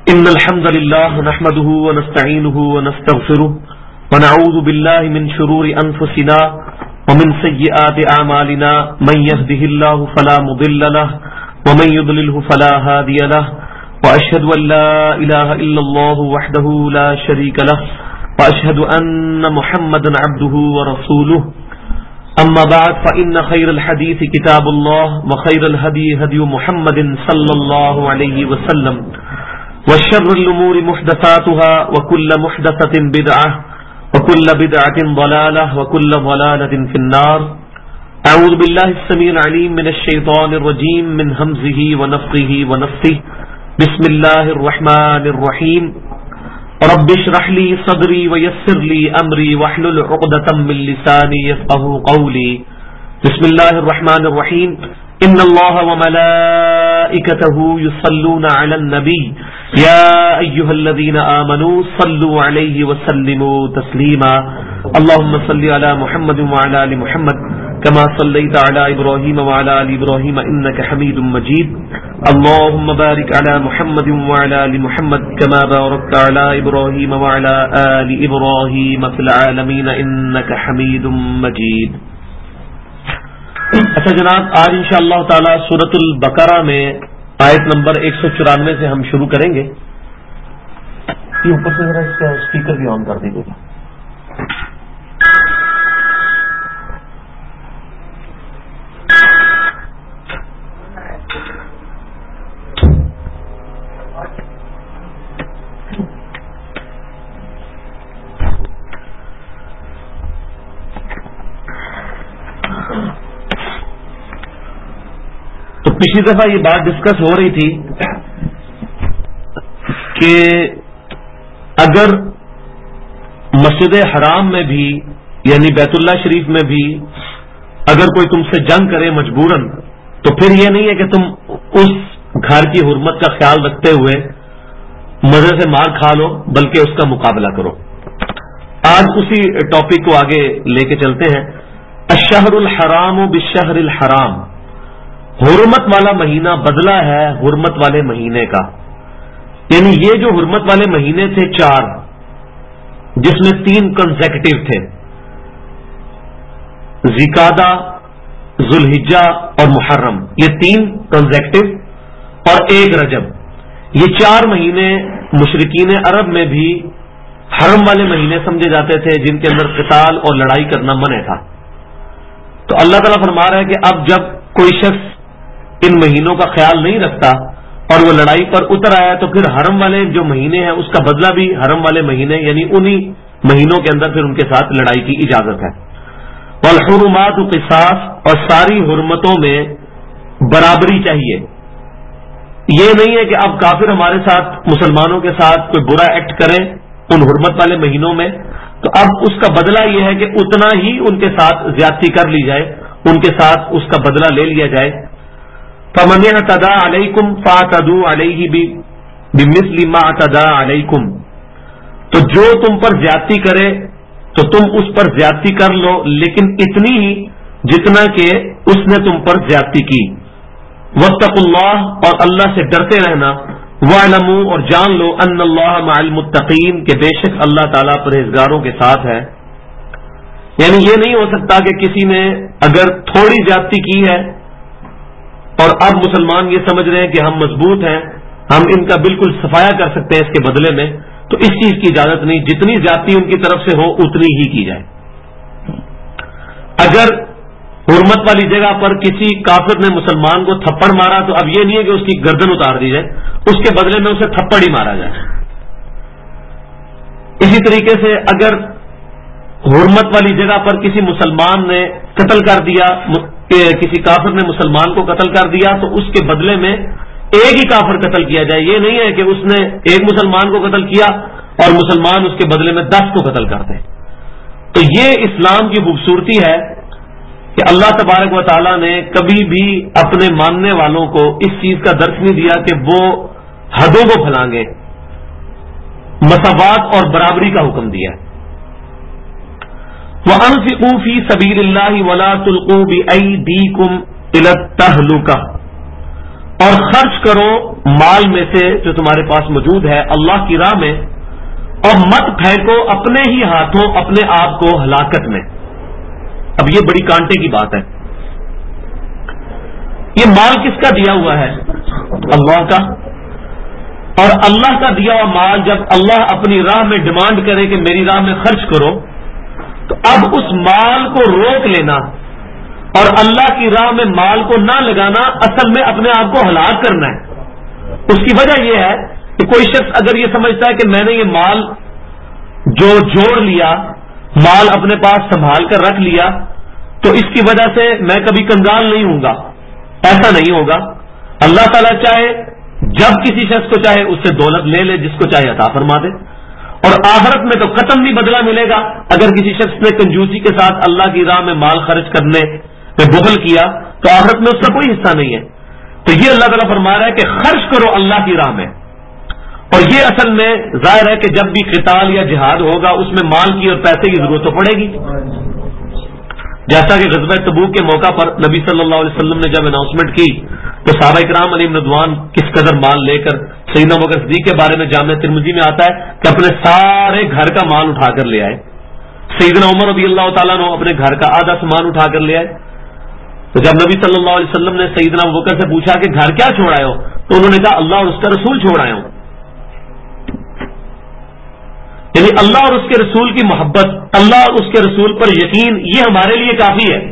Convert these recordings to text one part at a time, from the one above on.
إن الحمد لله نحمده ونستعينه ونستغفره ونعوذ بالله من شرور أنفسنا ومن سيئات أعمالنا من يهده الله فلا مضل له ومن يضلله فلا هادي له وأشهد أن لا إله إلا الله وحده لا شريك له وأشهد أن محمدا عبده ورسوله أما بعد فإن خير الحديث كتاب الله وخير الهدي هدي محمد صلى الله عليه وسلم وشر الأمور محدثاتها وكل محدثة بدعة وكل بدعة ضلالة وكل ضلالة في النار. أعوذ بالله السميع العليم من الشيطان الرجيم من همزه ونفخه ونفثه. بسم الله الرحمن الرحيم. رب اشرح لي صدري ويسر لي أمري واحلل عقدة من لساني يفقهوا قولي. بسم الله الرحمن الرحيم. إن الله وملائكته يصلون على النبي يا أيها الذين آمنوا صلوا عليه وسلموا تسليما. اللهم صل على محمد وعلى آل محمد كما صليت على إبراهيم وعلى آل إبراهيم إنك حميد مجيد. اللهم بارك على محمد وعلى آل محمد كما باركت على إبراهيم وعلى آل إبراهيم في العالمين إنك حميد مجيد. اچھا جناب، آج انشاءاللہ تعالی سورۃ البقرہ میں آیت نمبر 194 سے ہم شروع کریں گے. یہ اوپر سے ذرا اس کا اسپیکر بھی آن کر دیجیے گا. تو پچھلی دفعہ یہ بات ڈسکس ہو رہی تھی کہ اگر مسجد حرام میں بھی یعنی بیت اللہ شریف میں بھی اگر کوئی تم سے جنگ کرے مجبوراً، تو پھر یہ نہیں ہے کہ تم اس گھر کی حرمت کا خیال رکھتے ہوئے مزے سے مار کھا لو، بلکہ اس کا مقابلہ کرو. آج اسی ٹاپک کو آگے لے کے چلتے ہیں. الشہر الحرام بالشہر الحرام، حرمت والا مہینہ بدلہ ہے حرمت والے مہینے کا. یعنی یہ جو حرمت والے مہینے تھے 4، جس میں 3 کنسیکٹیو تھے، ذیقعدہ، ذوالحجہ اور محرم، یہ 3 کنسیکٹیو اور 1 رجب. یہ 4 مہینے مشرکین عرب میں بھی حرم والے مہینے سمجھے جاتے تھے، جن کے اندر قتال اور لڑائی کرنا منع تھا. تو اللہ تعالیٰ فرما رہا ہے کہ اب جب کوئی شخص ان مہینوں کا خیال نہیں رکھتا اور وہ لڑائی پر اتر آیا، تو پھر حرم والے جو مہینے ہیں اس کا بدلہ بھی حرم والے مہینے یعنی انہی مہینوں کے اندر پھر ان کے ساتھ لڑائی کی اجازت ہے. والحرمات قصاص، اور ساری حرمتوں میں برابری چاہیے. یہ نہیں ہے کہ اب کافر ہمارے ساتھ مسلمانوں کے ساتھ کوئی برا ایکٹ کرے ان حرمت والے مہینوں میں، تو اب اس کا بدلہ یہ ہے کہ اتنا ہی ان کے ساتھ زیادتی کر لی جائے، ان کے ساتھ اس کا بدلہ لے لیا جائے. فَمَنِ اعْتَدَىٰ عَلَيْكُمْ فَاعْتَدُوا عَلَيْهِ بِمِثْلِ مَا اعْتَدَىٰ عَلَيْكُمْ، تو جو تم پر زیادتی کرے تو تم اس پر زیادتی کر لو، لیکن اتنی ہی جتنا کہ اس نے تم پر زیادتی کی. وَاتَّقُوا اللَّهَ، اور اللہ سے ڈرتے رہنا. وَاعْلَمُوا، اور جان لو، أَنَّ اللَّهَ مَعَ الْمُتَّقِينَ، کہ بے شک اللہ تعالیٰ پرہیزگاروں کے ساتھ ہے. یعنی یہ نہیں ہو سکتا کہ کسی نے اگر تھوڑی زیادتی کی ہے اور اب مسلمان یہ سمجھ رہے ہیں کہ ہم مضبوط ہیں، ہم ان کا بالکل صفایا کر سکتے ہیں اس کے بدلے میں، تو اس چیز کی اجازت نہیں. جتنی زیادتی ان کی طرف سے ہو اتنی ہی کی جائے. اگر حرمت والی جگہ پر کسی کافر نے مسلمان کو تھپڑ مارا تو اب یہ نہیں ہے کہ اس کی گردن اتار دی جائے، اس کے بدلے میں اسے تھپڑ ہی مارا جائے. اسی طریقے سے اگر حرمت والی جگہ پر کسی مسلمان نے قتل کر دیا، کسی کافر نے مسلمان کو قتل کر دیا، تو اس کے بدلے میں ایک ہی کافر قتل کیا جائے. یہ نہیں ہے کہ اس نے ایک مسلمان کو قتل کیا اور مسلمان اس کے بدلے میں 10 کو قتل کرتے. تو یہ اسلام کی خوبصورتی ہے کہ اللہ تبارک و تعالیٰ نے کبھی بھی اپنے ماننے والوں کو اس چیز کا درس نہیں دیا کہ وہ حدوں کو پھلانگے، مساوات اور برابری کا حکم دیا. وَأَنفِقُوا فِي سَبِيلِ اللَّهِ وَلَا تُلْقُوا بِأَيْدِيكُمْ إِلَى التَّهْلُكَةِ، اور خرچ کرو مال میں سے جو تمہارے پاس موجود ہے اللہ کی راہ میں، اور مت پھینکو اپنے ہی ہاتھوں اپنے آپ کو ہلاکت میں۔ اب یہ بڑی کانٹے کی بات ہے، یہ مال کس کا دیا ہوا ہے؟ اللہ کا۔ اور اللہ کا دیا ہوا مال جب اللہ اپنی راہ میں ڈیمانڈ کرے کہ میری راہ میں خرچ کرو، تو اب اس مال کو روک لینا اور اللہ کی راہ میں مال کو نہ لگانا اصل میں اپنے آپ کو ہلاک کرنا ہے۔ اس کی وجہ یہ ہے کہ کوئی شخص اگر یہ سمجھتا ہے کہ میں نے یہ مال جو جوڑ لیا، مال اپنے پاس سنبھال کر رکھ لیا، تو اس کی وجہ سے میں کبھی کنگال نہیں ہوں گا، ایسا نہیں ہوگا۔ اللہ تعالیٰ چاہے جب کسی شخص کو چاہے اس سے دولت لے لے، جس کو چاہے عطا فرما دے، اور آخرت میں تو قطعاً نہیں بدلہ ملے گا۔ اگر کسی شخص نے کنجوسی کے ساتھ اللہ کی راہ میں مال خرچ کرنے میں بخل کیا تو آخرت میں اس کا کوئی حصہ نہیں ہے۔ تو یہ اللہ تعالیٰ فرما رہا ہے کہ خرچ کرو اللہ کی راہ میں، اور یہ اصل میں ظاہر ہے کہ جب بھی قتال یا جہاد ہوگا اس میں مال کی اور پیسے کی ضرورت تو پڑے گی، جیسا کہ غزوہ تبوک کے موقع پر نبی صلی اللہ علیہ وسلم نے جب اناؤنسمنٹ کی تو صحابہ کرام علیہم رضوان کس قدر مال لے کر، سیدنا ابوبکر صدیق کے بارے میں جامع ترمذی میں آتا ہے کہ اپنے سارے گھر کا مال اٹھا کر لے آئے، سیدنا عمر رضی اللہ تعالیٰ نے اپنے گھر کا آدھا سامان اٹھا کر لے آئے۔ تو جب نبی صلی اللہ علیہ وسلم نے سیدنا ابوبکر سے پوچھا کہ گھر کیا چھوڑ آئے ہو، تو انہوں نے کہا اللہ اور اس کا رسول چھوڑ آئے ہوں، یعنی اللہ اور اس کے رسول کی محبت، اللہ اور اس کے رسول پر یقین، یہ ہمارے لیے کافی ہے۔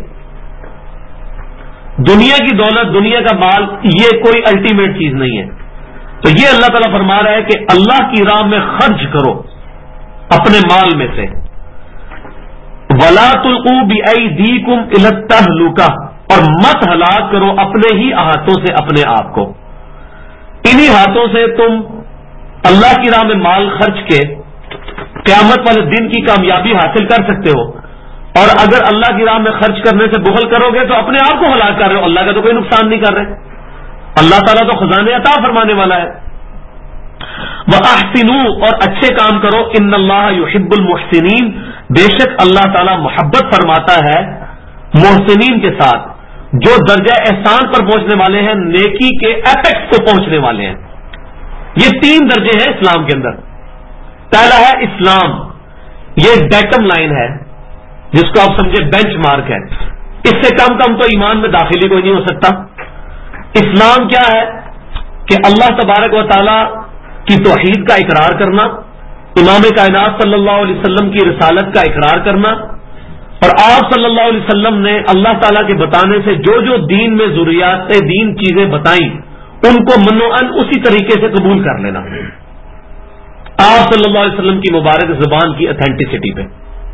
دنیا کی دولت، دنیا کا مال یہ کوئی الٹیمیٹ چیز نہیں ہے۔ تو یہ اللہ تعالیٰ فرما رہا ہے کہ اللہ کی راہ میں خرچ کرو اپنے مال میں سے، وَلَا تُلْقُوا بِأَيْدِيكُمْ إِلَى التَّهْلُكَةِ، اور مت ہلاک کرو اپنے ہی ہاتھوں سے اپنے آپ کو۔ انہی ہاتھوں سے تم اللہ کی راہ میں مال خرچ کے قیامت والے دن کی کامیابی حاصل کر سکتے ہو، اور اگر اللہ کی راہ میں خرچ کرنے سے بخل کرو گے تو اپنے آپ کو ہلاک کر رہے ہو، اللہ کا تو کوئی نقصان نہیں کر رہے۔ اللہ تعالیٰ تو خزانے عطا فرمانے والا ہے۔ وَأَحْسِنُوا، اور اچھے کام کرو، إِنَّ اللَّهَ يُحِبُّ الْمُحْسِنِينَ، بے شک اللہ تعالیٰ محبت فرماتا ہے محسنین کے ساتھ، جو درجہ احسان پر پہنچنے والے ہیں، نیکی کے ایپیکس کو پہنچنے والے ہیں۔ یہ 3 درجے ہیں اسلام کے اندر۔ پہلا ہے اسلام، یہ ڈیٹم لائن ہے جس کو آپ سمجھے بینچ مارک ہے، اس سے کم تو ایمان میں داخلی کوئی نہیں ہو سکتا۔ اسلام کیا ہے کہ اللہ تبارک و تعالی کی توحید کا اقرار کرنا، امام کائنات صلی اللہ علیہ وسلم کی رسالت کا اقرار کرنا، اور آپ صلی اللہ علیہ وسلم نے اللہ تعالیٰ کے بتانے سے جو جو دین میں ضروریات دین چیزیں بتائیں ان کو منوعاً اسی طریقے سے قبول کر لینا، آپ صلی اللہ علیہ وسلم کی مبارک زبان کی اتھینٹسٹی پہ۔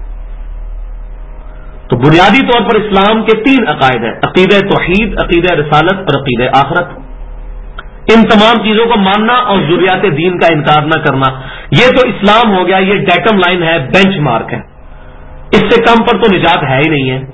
تو بنیادی طور پر اسلام کے 3 عقائد ہیں، عقیدہ توحید، عقیدہ رسالت اور عقیدہ آخرت۔ ان تمام چیزوں کو ماننا اور ضروریات دین کا انکار نہ کرنا، یہ تو اسلام ہو گیا، یہ ڈیٹم لائن ہے، بینچ مارک ہے، اس سے کم پر تو نجات ہے ہی نہیں ہے۔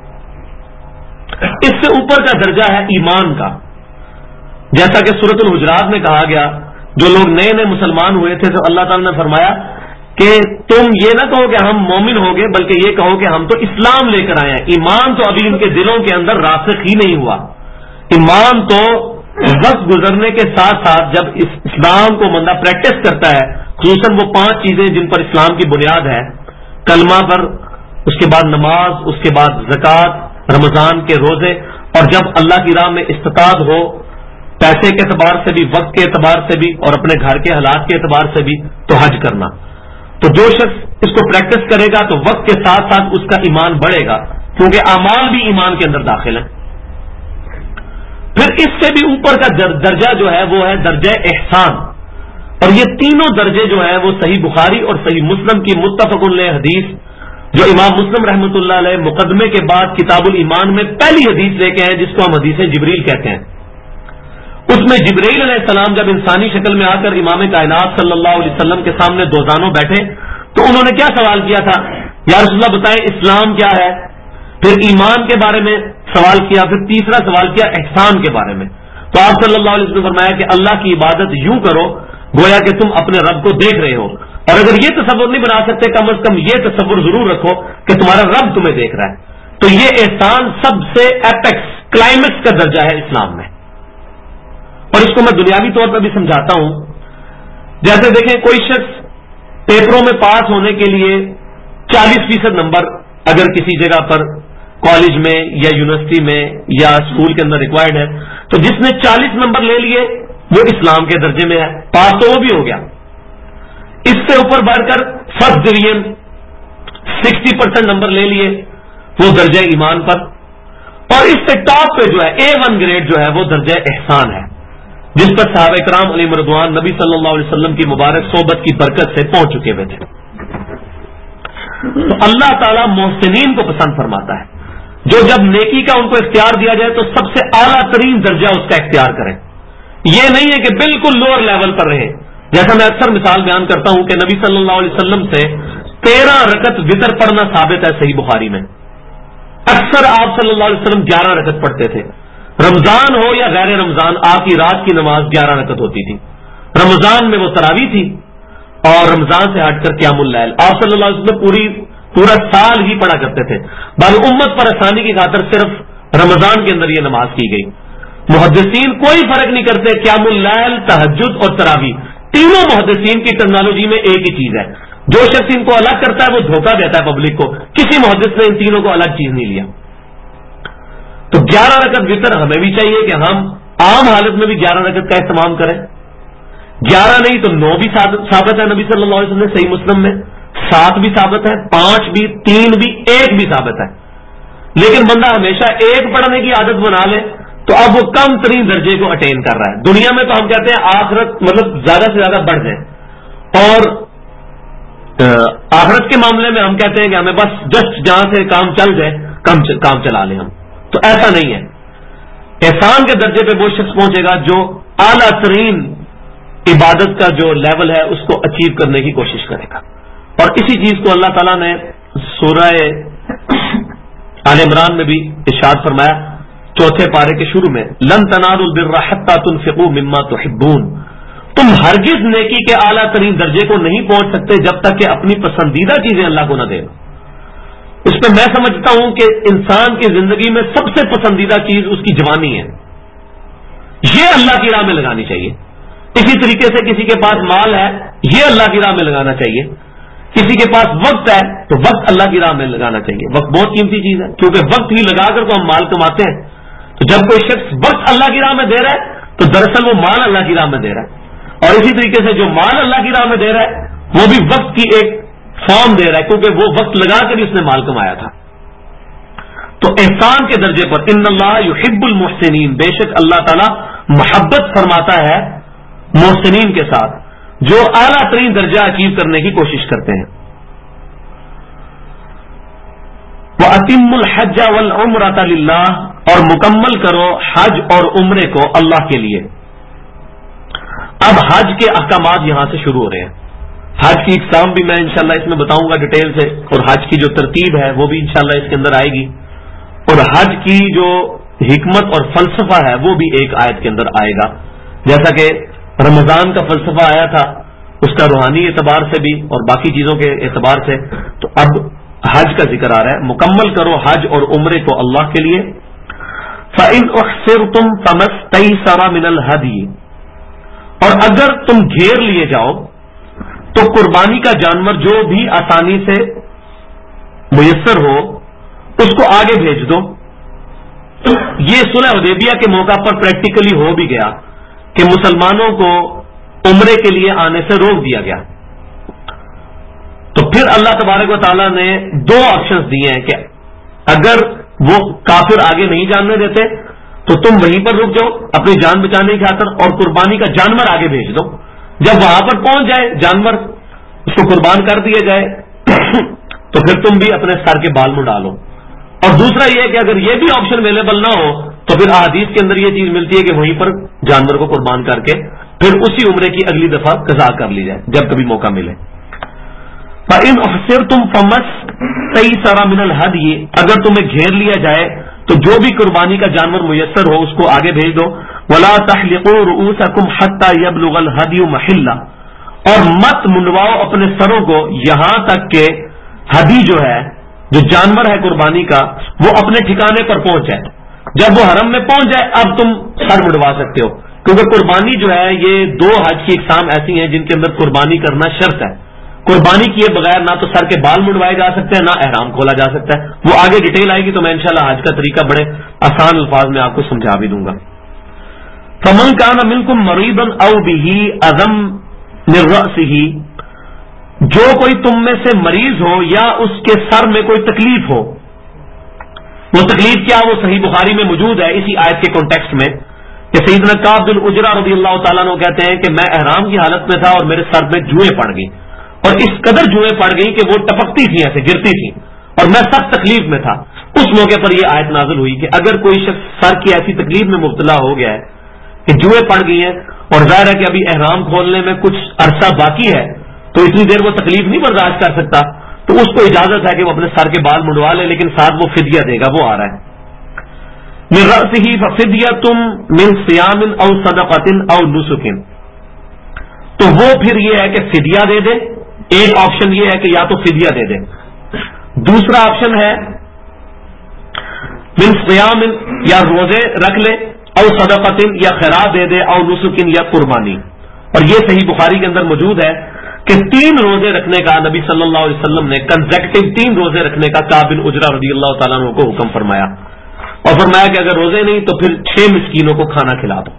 اس سے اوپر کا درجہ ہے ایمان کا، جیسا کہ سورۃ الحجرات میں کہا گیا، جو لوگ نئے نئے مسلمان ہوئے تھے تو اللہ تعالیٰ نے فرمایا کہ تم یہ نہ کہو کہ ہم مومن ہو گے، بلکہ یہ کہو کہ ہم تو اسلام لے کر آئے ہیں۔ ایمان تو ابھی ان کے دلوں کے اندر راسخ ہی نہیں ہوا۔ ایمان تو وقت گزرنے کے ساتھ ساتھ جب اس اسلام کو بندہ پریکٹس کرتا ہے، خصوصاً وہ 5 چیزیں جن پر اسلام کی بنیاد ہے، کلمہ پر، اس کے بعد نماز، اس کے بعد زکوٰۃ، رمضان کے روزے، اور جب اللہ کی راہ میں استطاعت ہو، پیسے کے اعتبار سے بھی، وقت کے اعتبار سے بھی، اور اپنے گھر کے حالات کے اعتبار سے بھی، تو حج کرنا۔ تو جو شخص اس کو پریکٹس کرے گا تو وقت کے ساتھ ساتھ اس کا ایمان بڑھے گا، کیونکہ اعمال بھی ایمان کے اندر داخل ہیں۔ پھر اس سے بھی اوپر کا درجہ جو ہے وہ ہے درجہ احسان، اور یہ تینوں درجے جو ہیں وہ صحیح بخاری اور صحیح مسلم کی متفق علیہ حدیث، جو امام مسلم رحمۃ اللہ علیہ مقدمے کے بعد کتاب الایمان میں پہلی حدیث لے کے ہیں، جس کو ہم حدیث جبریل کہتے ہیں۔ اس میں جبرائیل علیہ السلام جب انسانی شکل میں آ کر امام کائنات صلی اللہ علیہ وسلم کے سامنے دوزانوں بیٹھے تو انہوں نے کیا سوال کیا تھا؟ یا رسول اللہ بتائیں اسلام کیا ہے؟ پھر ایمان کے بارے میں سوال کیا، پھر تیسرا سوال کیا احسان کے بارے میں۔ تو آپ صلی اللہ علیہ وسلم نے فرمایا کہ اللہ کی عبادت یوں کرو گویا کہ تم اپنے رب کو دیکھ رہے ہو، اور اگر یہ تصور نہیں بنا سکتے کم از کم یہ تصور ضرور رکھو کہ تمہارا رب تمہیں دیکھ رہا ہے۔ تو یہ احسان سب سے ایپیکس، کلائمیکس کا درجہ ہے اسلام میں۔ اور اس کو میں دنیاوی طور پر بھی سمجھاتا ہوں. جیسے دیکھیں کوئی شخص پیپروں میں پاس ہونے کے لیے 40% نمبر اگر کسی جگہ پر کالج میں یا یونیورسٹی میں یا اسکول کے اندر ریکوائرڈ ہے، تو جس نے 40 نمبر لے لیے وہ اسلام کے درجے میں ہے، پاس تو وہ بھی ہو گیا. اس سے اوپر بڑھ کر فرسٹ ڈویژن 60% نمبر لے لیے وہ درجہ ایمان پر، اور اس سے ٹاپ پہ جو ہے A1 گریڈ جو ہے وہ درجہ احسان ہے، جس پر صحابہ کرام علیہ رضوان نبی صلی اللہ علیہ وسلم کی مبارک صحبت کی برکت سے پہنچ چکے ہوئے تھے. تو اللہ تعالیٰ محسنین کو پسند فرماتا ہے، جو جب نیکی کا ان کو اختیار دیا جائے تو سب سے اعلیٰ ترین درجہ اس کا اختیار کریں. یہ نہیں ہے کہ بالکل لوور لیول پر رہے. جیسا میں اکثر مثال بیان کرتا ہوں کہ نبی صلی اللہ علیہ وسلم سے 13 رکعت وتر پڑھنا ثابت ہے صحیح بخاری میں. اکثر آپ صلی اللہ علیہ وسلم 11 رکعت پڑھتے تھے. رمضان ہو یا غیر رمضان آپ کی رات کی نماز 11 رکعت ہوتی تھی. رمضان میں وہ تراویح تھی اور رمضان سے ہٹ کر قیام اللیل آپ صلی اللہ علیہ وسلم پورا سال ہی پڑھا کرتے تھے. بل امت پر آسانی کی خاطر صرف رمضان کے اندر یہ نماز کی گئی. محدثین کوئی فرق نہیں کرتے، قیام اللیل، تہجد اور تراویح تینوں محدثین کی ٹرمنالوجی میں ایک ہی چیز ہے. جو شخص ان کو الگ کرتا ہے وہ دھوکہ دیتا ہے پبلک کو. کسی محدث نے ان تینوں کو الگ چیز نہیں لیا. تو 11 رکعت وتر ہمیں بھی چاہیے کہ ہم عام حالت میں بھی 11 رکعت کا اہتمام کریں. 11 نہیں تو 9 بھی ثابت ہے نبی صلی اللہ علیہ وسلم نے صحیح مسلم میں، 7 بھی ثابت ہے، 5 بھی، 3 بھی، 1 بھی ثابت ہے. لیکن بندہ ہمیشہ 1 پڑھنے کی عادت بنا لے تو اب وہ کم ترین درجے کو اٹین کر رہا ہے. دنیا میں تو ہم کہتے ہیں آخرت مطلب زیادہ سے زیادہ بڑھ جائے، اور آخرت کے معاملے میں ہم کہتے ہیں کہ ہمیں بس جسٹ جہاں سے کام چل جائے کام چلا لیں ہم. تو ایسا نہیں ہے. احسان کے درجے پہ وہ شخص پہنچے گا جو اعلیٰ ترین عبادت کا جو لیول ہے اس کو اچیو کرنے کی کوشش کرے گا. اور اسی چیز کو اللہ تعالیٰ نے سورہ آل عمران میں بھی ارشاد فرمایا 4 پارے کے شروع میں، لن تنالوا البر حتى تنفقوا مما تحبون. تم ہرگز نیکی کے اعلیٰ ترین درجے کو نہیں پہنچ سکتے جب تک کہ اپنی پسندیدہ چیزیں اللہ کو نہ دے. اس میں میں سمجھتا ہوں کہ انسان کی زندگی میں سب سے پسندیدہ چیز اس کی جوانی ہے. یہ اللہ کی راہ میں لگانی چاہیے. اسی طریقے سے کسی کے پاس مال ہے، یہ اللہ کی راہ میں لگانا چاہیے. کسی کے پاس وقت ہے تو وقت اللہ کی راہ میں لگانا چاہیے. وقت بہت قیمتی چیز ہے، کیونکہ وقت ہی لگا کر تو ہم مال کماتے ہیں. تو جب کوئی شخص وقت اللہ کی راہ میں دے رہا ہے تو دراصل وہ مال اللہ کی راہ میں دے رہا ہے. اور اسی طریقے سے جو مال اللہ کی راہ میں دے رہا ہے وہ بھی وقت کی ایک فارم دے رہا ہے، کیونکہ وہ وقت لگا کر ہی اس نے مال کمایا تھا. تو احسان کے درجے پر ان اللہ یحب المحسنین، بے شک اللہ تعالی محبت فرماتا ہے محسنین کے ساتھ جو اعلیٰ ترین درجہ اچیو کرنے کی کوشش کرتے ہیں. وَأَتِمُّ الْحَجَّ وَالْعُمْرَةَ لِلَّهِ، اور مکمل کرو حج اور عمرے کو اللہ کے لیے. اب حج کے احکامات یہاں سے شروع ہو رہے ہیں. حج کی اقسام بھی میں انشاءاللہ اس میں بتاؤں گا ڈیٹیل سے، اور حج کی جو ترتیب ہے وہ بھی انشاءاللہ اس کے اندر آئے گی، اور حج کی جو حکمت اور فلسفہ ہے وہ بھی ایک آیت کے اندر آئے گا. جیسا کہ رمضان کا فلسفہ آیا تھا اس کا روحانی اعتبار سے بھی اور باقی چیزوں کے اعتبار سے، تو اب حج کا ذکر آ رہا ہے. مکمل کرو حج اور عمرے کو اللہ کے لیے. فَإِنْ أُحْصِرْتُمْ فَمَا اسْتَيْسَرَ مِنَ الْهَدْيِ، اور اگر تم گھیر لیے جاؤ تو قربانی کا جانور جو بھی آسانی سے میسر ہو اس کو آگے بھیج دو. یہ صلح حدیبیہ کے موقع پر پریکٹیکلی ہو بھی گیا کہ مسلمانوں کو عمرے کے لیے آنے سے روک دیا گیا. تو پھر اللہ تبارک و تعالیٰ نے 2 آپشنز دیے ہیں کہ اگر وہ کافر آگے نہیں جانے دیتے تو تم وہیں پر رک جاؤ اپنی جان بچانے کی خاطر، اور قربانی کا جانور آگے بھیج دو. جب وہاں پر پہنچ جائے جانور، اس کو قربان کر دیا جائے تو پھر تم بھی اپنے سر کے بال میں ڈالو. اور دوسرا یہ کہ اگر یہ بھی آپشن اویلیبل نہ ہو تو پھر احادیث کے اندر یہ چیز ملتی ہے کہ وہیں پر جانور کو قربان کر کے پھر اسی عمرے کی اگلی دفعہ قضا کر لی جائے جب کبھی موقع ملے. فَإِنْ أُحْصِرْتُمْ فَمَا اسْتَيْسَرَ مِنَ الْهَدْيِ، اگر تمہیں گھیر لیا جائے تو جو بھی قربانی کا جانور میسر ہو اس کو آگے بھیج دو. وَلَا تَحْلِقُوا رُؤُوسَكُمْ حَتَّى يَبْلُغَ الْهَدْيُ مَحِلَّهُ، اور مت منڈواؤ اپنے سروں کو یہاں تک کہ ہدی جو ہے، جو جانور ہے قربانی کا، وہ اپنے ٹھکانے پر پہنچ جائے. جب وہ حرم میں پہنچ جائے اب تم سر منڈوا سکتے ہو. کیونکہ قربانی جو ہے یہ دو حج کی اقسام ایسی ہیں جن کے اندر قربانی کرنا شرط ہے. قربانی کیے بغیر نہ تو سر کے بال منڈوائے جا سکتے ہیں، نہ احرام کھولا جا سکتا ہے. وہ آگے ڈیٹیل آئے گی تو میں انشاءاللہ حج کا طریقہ بڑے آسان الفاظ میں آپ کو سمجھا بھی دوں گا. فمن کان منکم مریضا او به اذى من رأسه، جو کوئی تم میں سے مریض ہو یا اس کے سر میں کوئی تکلیف ہو. وہ تکلیف کیا؟ وہ صحیح بخاری میں موجود ہے اسی آیت کے کانٹیکسٹ میں کہ سیدنا کعب بن عجرہ رضی اللہ تعالیٰ عنہ کہتے ہیں کہ میں احرام کی حالت میں تھا اور میرے سر میں جوئیں پڑ گئی، اور اس قدر جوئیں پڑ گئی کہ وہ ٹپکتی تھیں، ایسے گرتی تھیں، اور میں سخت تکلیف میں تھا. اس موقع پر یہ آیت نازل ہوئی کہ اگر کوئی شخص سر کی ایسی تکلیف میں مبتلا ہو گیا ہے کہ جوئیں پڑ گئی ہیں اور ظاہر ہے کہ ابھی احرام کھولنے میں کچھ عرصہ باقی ہے تو اتنی دیر وہ تکلیف نہیں برداشت کر سکتا، تو اس کو اجازت ہے کہ وہ اپنے سر کے بال منڈوا لے، لیکن ساتھ وہ فدیہ دے گا. وہ آ رہا ہے من رأسه ففدیۃ من صیام او صدقۃ او نسک، تو وہ پھر یہ ہے کہ فدیہ دے دے. ایک آپشن یہ ہے کہ یا تو فدیہ دے دے، دوسرا آپشن ہے من صیام یا روزے رکھ لے، او صدقۃ یا خیرات دے دے، او نسک یا قربانی. اور یہ صحیح بخاری کے اندر موجود ہے کہ 3 روزے رکھنے کا نبی صلی اللہ علیہ وسلم نے کنزیکٹو 3 روزے رکھنے کا کعب بن عجرہ رضی اللہ تعالیٰ عنہ کو حکم فرمایا، اور فرمایا کہ اگر روزے نہیں تو پھر 6 مسکینوں کو کھانا کھلا دو،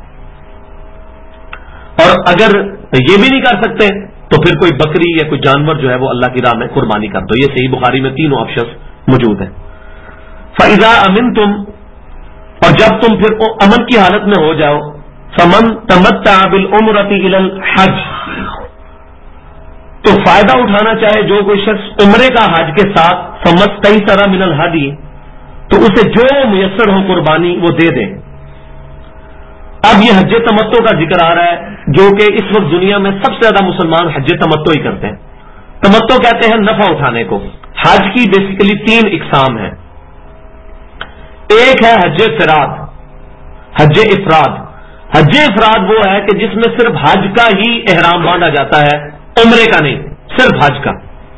اور اگر یہ بھی نہیں کر سکتے تو پھر کوئی بکری یا کوئی جانور جو ہے وہ اللہ کی راہ میں قربانی کر دو. یہ صحیح بخاری میں تینوں آپشن موجود ہیں. فَإِذَا أَمِنْتُمْ، اور جب تم پھر امن کی حالت میں ہو جاؤ، فَمَنْ تَمَتَّعَ بِالْعُمْرَةِ إِلَى الْحَجِّ، تو فائدہ اٹھانا چاہے جو کوئی شخص عمرے کا حج کے ساتھ، فَمَسْتَيْسَرَ مِنَ الْهَدْيِ، تو اسے جو میسر ہو قربانی وہ دے دیں. اب یہ حج تمتع کا ذکر آ رہا ہے جو کہ اس وقت دنیا میں سب سے زیادہ مسلمان حج تمتع ہی کرتے ہیں. تمتع کہتے ہیں نفع اٹھانے کو. حج کی بیسیکلی 3 اقسام ہیں. ایک ہے حج فراد، حج افراد. حج افراد وہ ہے کہ جس میں صرف حج کا ہی احرام باندھا جاتا ہے، عمرے کا نہیں، صرف حج کا.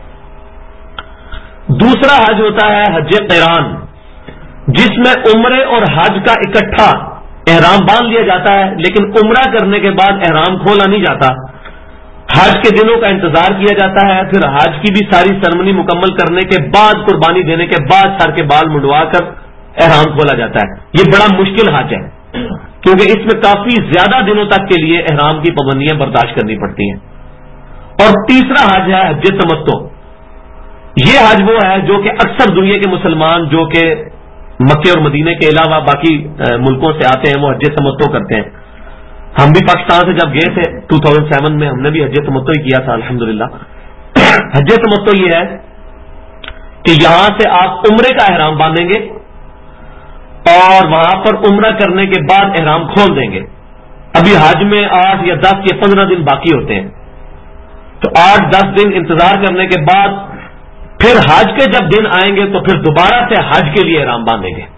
دوسرا حج ہوتا ہے حج قران، جس میں عمرے اور حج کا اکٹھا احرام باندھ لیا جاتا ہے، لیکن عمرہ کرنے کے بعد احرام کھولا نہیں جاتا. حج کے دنوں کا انتظار کیا جاتا ہے، پھر حج کی بھی ساری سرمنی مکمل کرنے کے بعد، قربانی دینے کے بعد سر کے بال منڈوا کر احرام کھولا جاتا ہے. یہ بڑا مشکل حج ہے کیونکہ اس میں کافی زیادہ دنوں تک کے لیے احرام کی پابندیاں برداشت کرنی پڑتی ہیں. اور تیسرا حج ہے حج تمتع. یہ حج وہ ہے جو کہ اکثر دنیا کے مسلمان جو کہ مکے اور مدینے کے علاوہ باقی ملکوں سے آتے ہیں وہ حج تمتع کرتے ہیں. ہم بھی پاکستان سے جب گئے تھے 2007 میں، ہم نے بھی حج تمتع ہی کیا تھا الحمدللہ. حج تمتع یہ ہے کہ یہاں سے آپ عمرے کا احرام باندھیں گے اور وہاں پر عمرہ کرنے کے بعد احرام کھول دیں گے. ابھی حج میں 8 یا 10 یا 15 دن باقی ہوتے ہیں، تو 8-10 دن انتظار کرنے کے بعد پھر حج کے جب دن آئیں گے تو پھر دوبارہ سے حج کے لیے احرام باندھیں گے.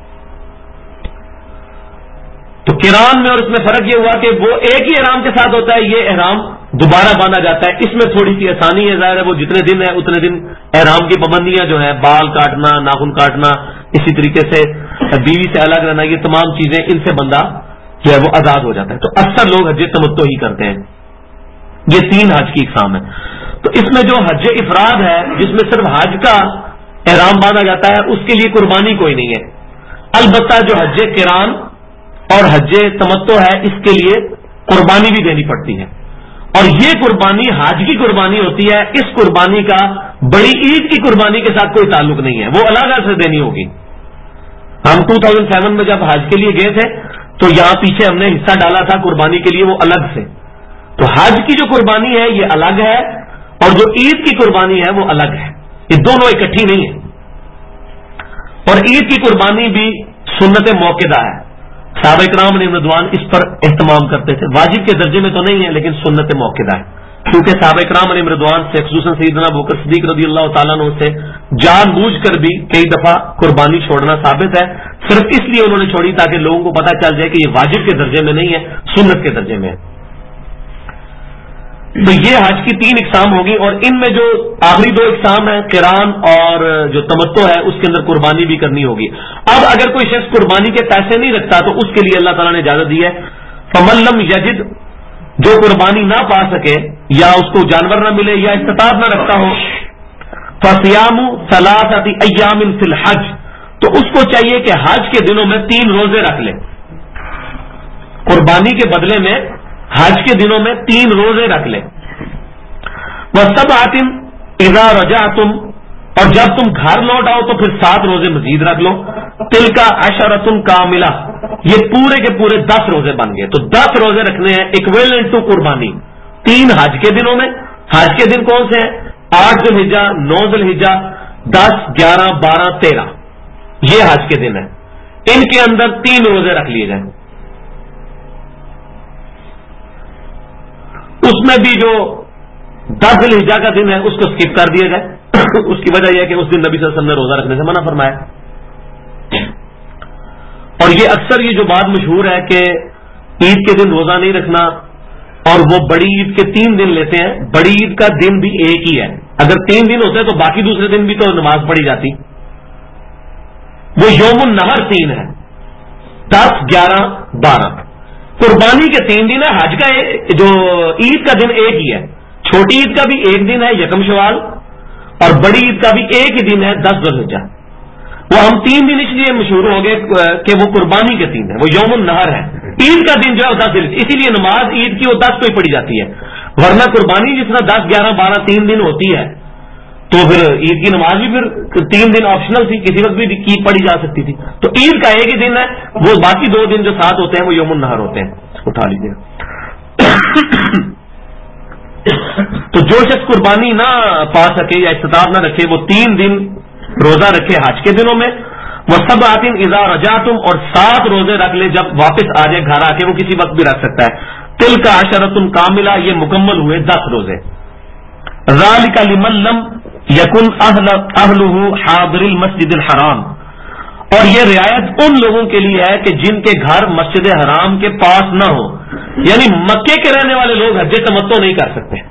تو قران میں اور اس میں فرق یہ ہوا کہ وہ ایک ہی احرام کے ساتھ ہوتا ہے، یہ احرام دوبارہ باندھا جاتا ہے. اس میں تھوڑی سی آسانی ہے، ظاہر ہے وہ جتنے دن ہے اتنے دن احرام کی پابندیاں جو ہیں، بال کاٹنا، ناخن کاٹنا، اسی طریقے سے بیوی سے الگ رہنا، یہ تمام چیزیں ان سے بندہ جو ہے وہ آزاد ہو جاتا ہے. تو اکثر لوگ حج تمتع ہی کرتے ہیں. یہ 3 حج کی اقسام ہے. تو اس میں جو حج افراد ہے جس میں صرف حج کا احرام باندھا جاتا ہے، اس کے لیے قربانی کوئی نہیں ہے. البتہ جو حج قران اور حج تمتع ہے اس کے لیے قربانی بھی دینی پڑتی ہے، اور یہ قربانی حج کی قربانی ہوتی ہے. اس قربانی کا بڑی عید کی قربانی کے ساتھ کوئی تعلق نہیں ہے، وہ الگ سے دینی ہوگی. ہم 2007 میں جب حج کے لیے گئے تھے تو یہاں پیچھے ہم نے حصہ ڈالا تھا قربانی کے لیے، وہ الگ سے. تو حج کی جو قربانی ہے یہ الگ ہے، اور جو عید کی قربانی ہے وہ الگ ہے. یہ دونوں اکٹھی نہیں ہے. اور عید کی قربانی بھی سنت موقدہ ہے. صحابہ کرام علیہ رضوان اس پر اہتمام کرتے تھے. واجب کے درجے میں تو نہیں ہے لیکن سنت موقدہ ہے، کیونکہ صحابہ کرام علیہ رضوان سے خصوصاً سیدنا ابوبکر صدیق رضی اللہ تعالیٰ عنہ سے جان بوجھ کر بھی کئی دفعہ قربانی چھوڑنا ثابت ہے. صرف اس لیے انہوں نے چھوڑی تاکہ لوگوں کو پتہ چل جائے کہ یہ واجب کے درجے میں نہیں ہے، سنت کے درجے میں ہے. تو یہ حج کی 3 اقسام ہوگی، اور ان میں جو آخری 2 اقسام ہیں قران اور جو تمتع ہے اس کے اندر قربانی بھی کرنی ہوگی. اب اگر کوئی شخص قربانی کے پیسے نہیں رکھتا تو اس کے لیے اللہ تعالیٰ نے اجازت دی ہے فمن لم یجد، جو قربانی نہ پا سکے یا اس کو جانور نہ ملے یا استطاعت نہ رکھتا ہو، فصیام ثلاثۃ ایام فی الحج، تو اس کو چاہیے کہ حج کے دنوں میں 3 روزے رکھ لے. قربانی کے بدلے میں حج کے دنوں میں 3 روزے رکھ لے. وسبعۃ اذا رجعتم، اور جب تم گھر لوٹ آؤ تو پھر 7 روزے مزید رکھ لو. تلک عشرۃ کاملہ، یہ پورے کے پورے 10 روزے بن گئے. تو 10 روزے رکھنے ہیں ایکویلنٹ ٹو قربانی. 3 حج کے دنوں میں، حج کے دن کون سے ہیں؟ 8 ذی الحجہ، 9 ذی الحجہ، 10، 11، 12، 13، یہ حج کے دن ہیں. ان کے اندر 3 روزے رکھ لیے جائیں. اس میں بھی جو 10 ذی الحجہ کا دن ہے اس کو اسکپ کر دیا جائے. اس کی وجہ یہ ہے کہ اس دن نبی صلی اللہ علیہ وسلم نے روزہ رکھنے سے منع فرمایا. اور یہ اکثر یہ جو بات مشہور ہے کہ عید کے دن روزہ نہیں رکھنا، اور وہ بڑی عید کے 3 دن لیتے ہیں. بڑی عید کا دن بھی ایک ہی ہے. اگر 3 دن ہوتے تو باقی دوسرے دن بھی تو نماز پڑھی جاتی. وہ یوم النحر 3 ہے، 10، 11، 12. قربانی کے 3 دن ہے، حج کا جو عید کا دن ایک ہی ہے. چھوٹی عید کا بھی ایک دن ہے یکم شوال، اور بڑی عید کا بھی ایک ہی دن ہے 10 ذی الحجہ. وہ ہم 3 دن اس لیے مشہور ہو گئے کہ وہ قربانی کے 3 ہیں، وہ یوم النحر ہے. عید کا دن جو ہے وہ 10 ذی الحجہ، اسی لیے نماز عید کی وہ 10 کو ہی پڑھی جاتی ہے. ورنہ قربانی جس طرح 10، 11، 12 3 دن ہوتی ہے تو پھر عید کی نماز بھی پھر 3 دن آپشنل تھی، کسی وقت بھی کی پڑھی جا سکتی تھی. تو عید کا ایک ہی دن ہے، وہ باقی 2 دن جو ساتھ ہوتے ہیں وہ یوم النحر ہوتے ہیں. اٹھا لیجیے. تو جو شخص قربانی نہ پا سکے یا استطاعت نہ رکھے وہ 3 دن روزہ رکھے حج کے دنوں میں. وسبعۃ اذا رجعتم، اور 7 روزے رکھ لے جب واپس آ جائے گھر آ کے، وہ کسی وقت بھی رکھ سکتا ہے. تلک عشرۃ کاملہ، یہ مکمل ہوئے 10 روزے. ذالک لمن لم یکن اہلہ حاضر المسجد الحرام، اور یہ رعایت ان لوگوں کے لیے ہے کہ جن کے گھر مسجد حرام کے پاس نہ ہو، یعنی مکے کے رہنے والے لوگ حج تمتع نہیں کر سکتے.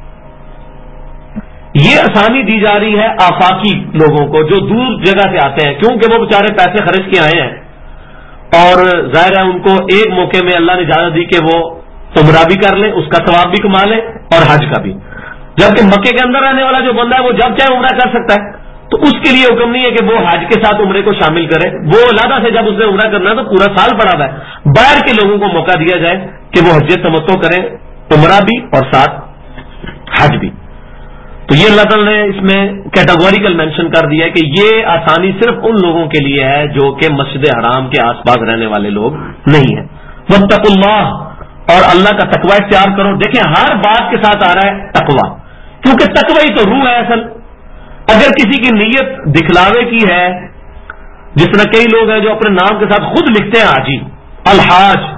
یہ آسانی دی جا رہی ہے آفاقی لوگوں کو جو دور جگہ سے آتے ہیں، کیونکہ وہ بیچارے پیسے خرچ کے آئے ہیں اور ظاہر ہے ان کو ایک موقع میں اللہ نے اجازت دی کہ وہ عمرہ بھی کر لیں، اس کا ثواب بھی کما لیں اور حج کا بھی. جبکہ مکے کے اندر رہنے والا جو بندہ ہے وہ جب چاہے عمرہ کر سکتا ہے. تو اس کے لیے حکم نہیں ہے کہ وہ حج کے ساتھ عمرے کو شامل کرے. وہ علیحدہ سے جب اس نے عمرہ کرنا ہے تو پورا سال پڑا ہوا ہے. باہر کے لوگوں کو موقع دیا جائے کہ وہ حج تمتع کریں، عمرہ بھی اور ساتھ حج بھی. تو یہ اللہ تعالیٰ نے اس میں کیٹاگوریکل مینشن کر دیا ہے کہ یہ آسانی صرف ان لوگوں کے لیے ہے جو کہ مسجد حرام کے آس پاس رہنے والے لوگ نہیں ہیں. واتقوا اللہ، اور اللہ کا تقوی اختیار کرو. دیکھیں ہر بات کے ساتھ آ رہا ہے تقوی، کیونکہ تقوی ہی تو روح ہے اصل. اگر کسی کی نیت دکھلاوے کی ہے، جس طرح کئی لوگ ہیں جو اپنے نام کے ساتھ خود لکھتے ہیں حاجی، الحاج،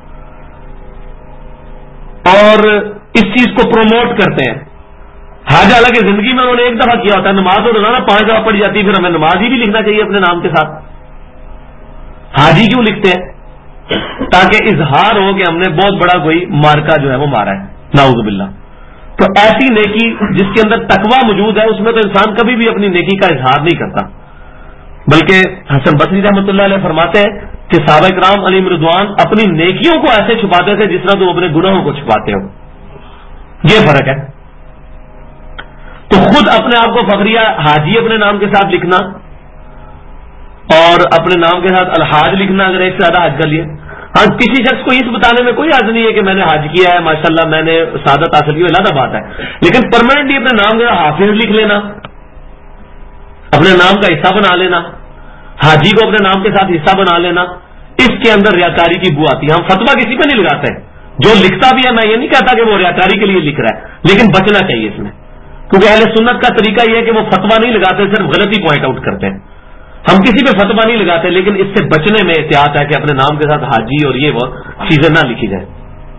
اور اس چیز کو پروموٹ کرتے ہیں. حاج حالانکہ زندگی میں انہوں نے ایک دفعہ کیا ہوتا ہے، نماز تو روزانہ 5 دفعہ پڑھی جاتی ہے، پھر ہمیں نماز ہی بھی لکھنا چاہیے اپنے نام کے ساتھ. حاجی کیوں لکھتے ہیں؟ تاکہ اظہار ہو کہ ہم نے بہت بڑا کوئی مارکا جو ہے وہ مارا ہے، نعوذ باللہ. تو ایسی نیکی جس کے اندر تقوی موجود ہے اس میں تو انسان کبھی بھی اپنی نیکی کا اظہار نہیں کرتا. بلکہ حسن بصری رحمۃ اللہ علیہ فرماتے ہیں کہ صحابہ کرام علیہم رضوان اپنی نیکیوں کو ایسے چھپاتے تھے جس طرح تم اپنے گناہوں کو چھپاتے ہو. یہ فرق ہے. تو خود اپنے آپ کو فخریہ حاجی اپنے نام کے ساتھ لکھنا اور اپنے نام کے ساتھ الحاج لکھنا، اگر ایک سے زیادہ حج کر لیے. ہاں کسی شخص کو اس بتانے میں کوئی حرج نہیں ہے کہ میں نے حج کیا ہے، ماشاءاللہ میں نے سعادت حاصل کی، علیحدہ بات ہے. لیکن پرماننٹلی اپنے نام کا حافظ لکھ لینا، اپنے نام کا حصہ بنا لینا، حاجی کو اپنے نام کے ساتھ حصہ بنا لینا، اس کے اندر ریاکاری کی بو آتی ہے. ہم فتویٰ کسی پہ نہیں لگاتے، جو لکھتا بھی ہے میں یہ نہیں کہتا کہ وہ ریاکاری کے لیے لکھ رہا ہے، لیکن بچنا چاہیے اس میں. کیونکہ اہل سنت کا طریقہ یہ ہے کہ وہ فتویٰ نہیں لگاتے، صرف غلطی پوائنٹ آؤٹ کرتے ہیں. ہم کسی پہ فتویٰ نہیں لگاتے، لیکن اس سے بچنے میں احتیاط ہے کہ اپنے نام کے ساتھ حاجی اور یہ وہ چیزیں نہ لکھی جائیں.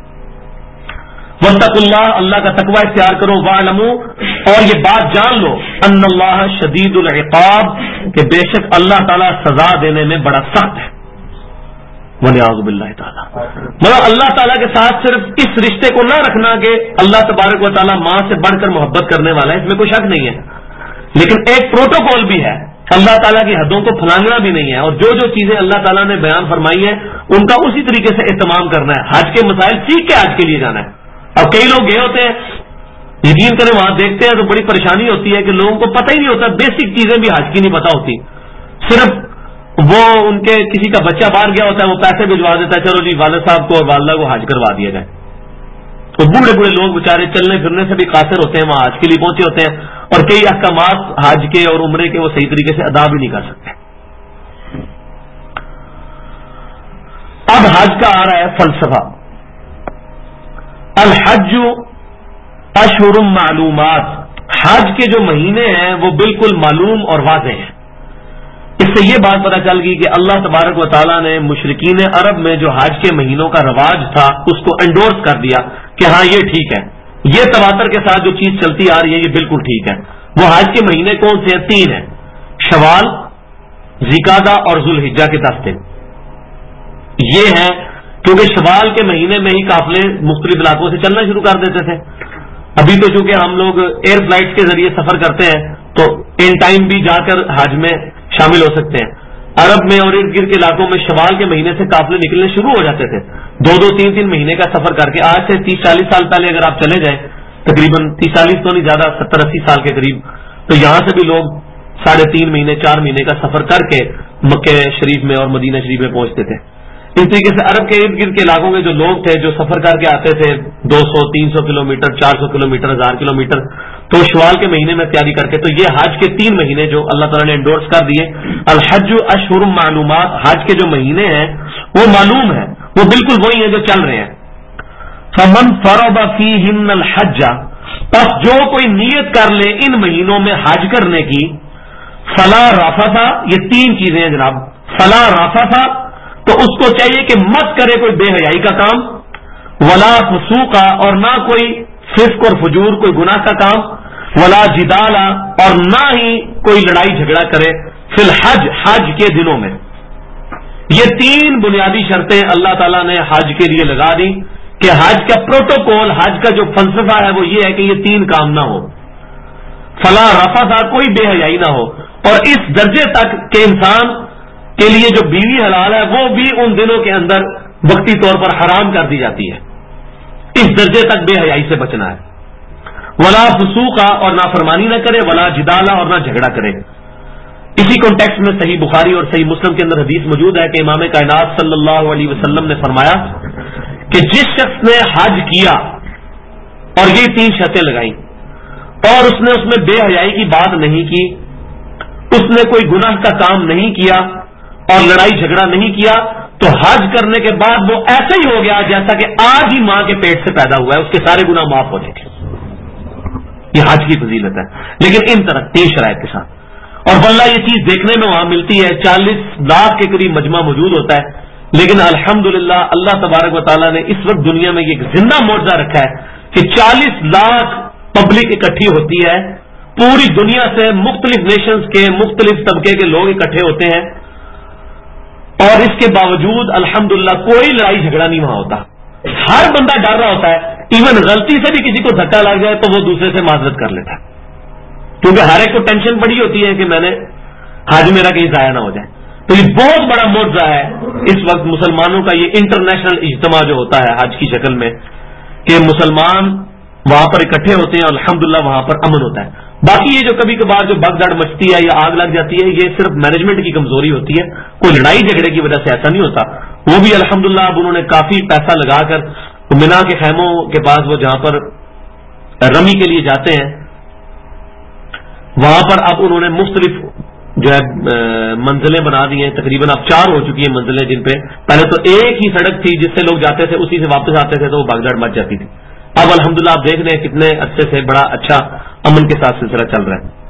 واتقوا اللہ، اللہ کا تقوی اختیار کرو. واعلموا، اور یہ بات جان لو، ان اللہ شدید العقاب، کہ بے شک اللہ تعالیٰ سزا دینے میں بڑا سخت ہے. ونعوذ باللہ تعالیٰ، مطلب اللہ تعالیٰ کے ساتھ صرف اس رشتے کو نہ رکھنا کہ اللہ تبارک و تعالیٰ ماں سے بڑھ کر محبت کرنے والا ہے، اس میں کوئی شک نہیں ہے. لیکن ایک پروٹوکول بھی ہے اللہ تعالیٰ کی حدوں کو پھلانگنا بھی نہیں ہے، اور جو جو چیزیں اللہ تعالیٰ نے بیان فرمائی ہیں ان کا اسی طریقے سے اہتمام کرنا ہے. حج کے مسائل سیکھ کے حج کے لیے جانا ہے. اب کئی لوگ گئے ہوتے ہیں، یقین کریں وہاں دیکھتے ہیں تو بڑی پریشانی ہوتی ہے کہ لوگوں کو پتہ ہی نہیں ہوتا، بیسک چیزیں بھی حج کی نہیں پتہ ہوتی. صرف وہ ان کے کسی کا بچہ باہر گیا ہوتا ہے، وہ پیسے بھجوا دیتا ہے، چلو جی والد صاحب کو اور والدہ کو حج کروا دیا جائے. تو بوڑھے بوڑھے لوگ بیچارے چلنے پھرنے سے بھی قاصر ہوتے ہیں، وہاں حج کے لیے پہنچے ہوتے ہیں، اور کئی احکامات حج کے اور عمرے کے وہ صحیح طریقے سے ادا بھی نہیں کر سکتے. اب حج کا آ رہا ہے فلسفہ. الحج اشہر معلومات، حج کے جو مہینے ہیں وہ بالکل معلوم اور واضح ہیں. اس سے یہ بات پتہ چل گئی کہ اللہ تبارک و تعالیٰ نے مشرکین عرب میں جو حج کے مہینوں کا رواج تھا اس کو انڈورس کر دیا کہ ہاں یہ ٹھیک ہے، یہ تواتر کے ساتھ جو چیز چلتی آ رہی ہے یہ بالکل ٹھیک ہے. وہ حج کے مہینے کون سے ہیں؟ 3 ہیں، شوال، ذوالقعدہ اور ذوالحجہ کے 10 دن. یہ ہیں کیونکہ شوال کے مہینے میں ہی قافلے مختلف علاقوں سے چلنا شروع کر دیتے تھے. ابھی تو چونکہ ہم لوگ ایئر فلائٹ کے ذریعے سفر کرتے ہیں تو ان ٹائم بھی جا کر حج میں شامل ہو سکتے ہیں. عرب میں اور ارد گرد کے علاقوں میں شوال کے مہینے سے قافلے نکلنے شروع ہو جاتے تھے، 2-2 3-3 مہینے کا سفر کر کے. آج سے 30-40 سال پہلے اگر آپ چلے جائیں، تقریباً 30-40 تو نہیں زیادہ، 70-80 سال کے قریب، تو یہاں سے بھی لوگ 3.5 مہینے 4 مہینے کا سفر کر کے مکہ شریف میں اور مدینہ شریف میں پہنچتے تھے. اس طریقے سے عرب کے ارد گرد کے علاقوں کے جو لوگ تھے جو سفر کر کے آتے تھے 200-300 کلومیٹر، 400 کلومیٹر، 1000 کلومیٹر، تو شوال کے مہینے میں تیاری کر کے، تو یہ حج کے 3 مہینے جو اللہ تعالیٰ نے انڈورس کر دیے. الحج اشہر معلومات، حج کے جو مہینے ہیں وہ معلوم ہیں، وہ بالکل وہی ہیں جو چل رہے ہیں. فمن فرض فیہن الحج، پس جو کوئی نیت کر لے ان مہینوں میں حج کرنے کی، فلا رفث، یہ 3 چیزیں ہیں جناب. فلا رفث، تو اس کو چاہیے کہ مت کرے کوئی بے حیائی کا کام، ولا فسوق، اور نہ کوئی فسق اور فجور، کوئی گناہ کا کام، ولا جدال، اور نہ ہی کوئی لڑائی جھگڑا کرے، فی الحج، حج کے دنوں میں. یہ 3 بنیادی شرطیں اللہ تعالیٰ نے حج کے لیے لگا دی کہ حج کا پروٹوکول، حج کا جو فلسفہ ہے وہ یہ ہے کہ یہ 3 کام نہ ہو. فلا رفث، کوئی بے حیائی نہ ہو، اور اس درجے تک کہ انسان کے لیے جو بیوی حلال ہے وہ بھی ان دنوں کے اندر وقتی طور پر حرام کر دی جاتی ہے. اس درجے تک بے حیائی سے بچنا ہے. ولا فسوق، اور نافرمانی نہ کرے، ولا جدال، اور نہ جھگڑا کرے. اسی کانٹیکسٹ میں صحیح بخاری اور صحیح مسلم کے اندر حدیث موجود ہے کہ امام کائنات صلی اللہ علیہ وسلم نے فرمایا کہ جس شخص نے حج کیا اور یہ 3 شرطیں لگائیں اور اس نے اس میں بے حیائی کی بات نہیں کی، اس نے کوئی گناہ کا کام نہیں کیا اور لڑائی جھگڑا نہیں کیا، تو حج کرنے کے بعد وہ ایسا ہی ہو گیا جیسا کہ آج ہی ماں کے پیٹ سے پیدا ہوا ہے، اس کے سارے گناہ معاف ہو جائیں گے. یہ حج کی فضیلت ہے، لیکن ان طرح 3 شرائط کے ساتھ. اور واللہ یہ چیز دیکھنے میں وہاں ملتی ہے، 40 لاکھ کے قریب مجمع موجود ہوتا ہے، لیکن الحمدللہ اللہ تبارک و تعالیٰ نے اس وقت دنیا میں یہ زندہ معجزہ رکھا ہے کہ 40 لاکھ پبلک اکٹھی ہوتی ہے، پوری دنیا سے مختلف نیشنز کے مختلف طبقے کے لوگ اکٹھے ہوتے ہیں، اور اس کے باوجود الحمدللہ کوئی لڑائی جھگڑا نہیں وہاں ہوتا. ہر بندہ ڈر رہا ہوتا ہے، ایون غلطی سے بھی کسی کو دھکا لگ جائے تو وہ دوسرے سے معذرت کر لیتا ہے، کیونکہ ہر ایک کو ٹینشن پڑی ہوتی ہے کہ میں نے حج میرا کہیں ضائع نہ ہو جائے. تو یہ بہت بڑا معجزہ ہے اس وقت مسلمانوں کا، یہ انٹرنیشنل اجتماع جو ہوتا ہے حج کی شکل میں، کہ مسلمان وہاں پر اکٹھے ہوتے ہیں، الحمدللہ وہاں پر امن ہوتا ہے. باقی یہ جو کبھی کبھار جو بگدڑ مچتی ہے یا آگ لگ جاتی ہے، یہ صرف مینجمنٹ کی کمزوری ہوتی ہے، کوئی لڑائی جھگڑے کی وجہ سے ایسا نہیں ہوتا. وہ بھی الحمدللہ اب انہوں نے کافی پیسہ لگا کر منا کے خیموں کے پاس، وہ جہاں پر رمی کے لیے جاتے ہیں، وہاں پر اب انہوں نے مختلف جو ہے منزلیں بنا دی ہیں. تقریباً اب 4 ہو چکی ہیں منزلیں، جن پہ پہلے تو ایک ہی سڑک تھی جس سے لوگ جاتے تھے، اسی سے واپس آتے تھے تو وہ بگدڑ مچ جاتی تھی. اب الحمدللہ آپ دیکھ رہے ہیں کتنے عرصے سے بڑا اچھا امن کے ساتھ سلسلہ چل رہا ہے.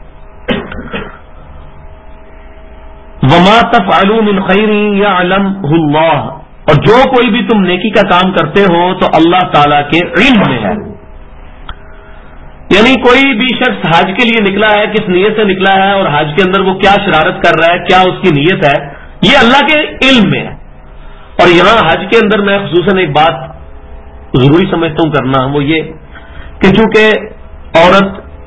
وما تفعلوا من خیر یعلمہ اللہ، اور جو کوئی بھی تم نیکی کا کام کرتے ہو تو اللہ تعالی کے علم میں ہے. یعنی کوئی بھی شخص حج کے لیے نکلا ہے، کس نیت سے نکلا ہے اور حج کے اندر وہ کیا شرارت کر رہا ہے، کیا اس کی نیت ہے، یہ اللہ کے علم میں ہے. اور یہاں حج کے اندر میں خصوصاً ایک بات ضروری سمجھتا ہوں کرنا، وہ یہ کہ چونکہ عورت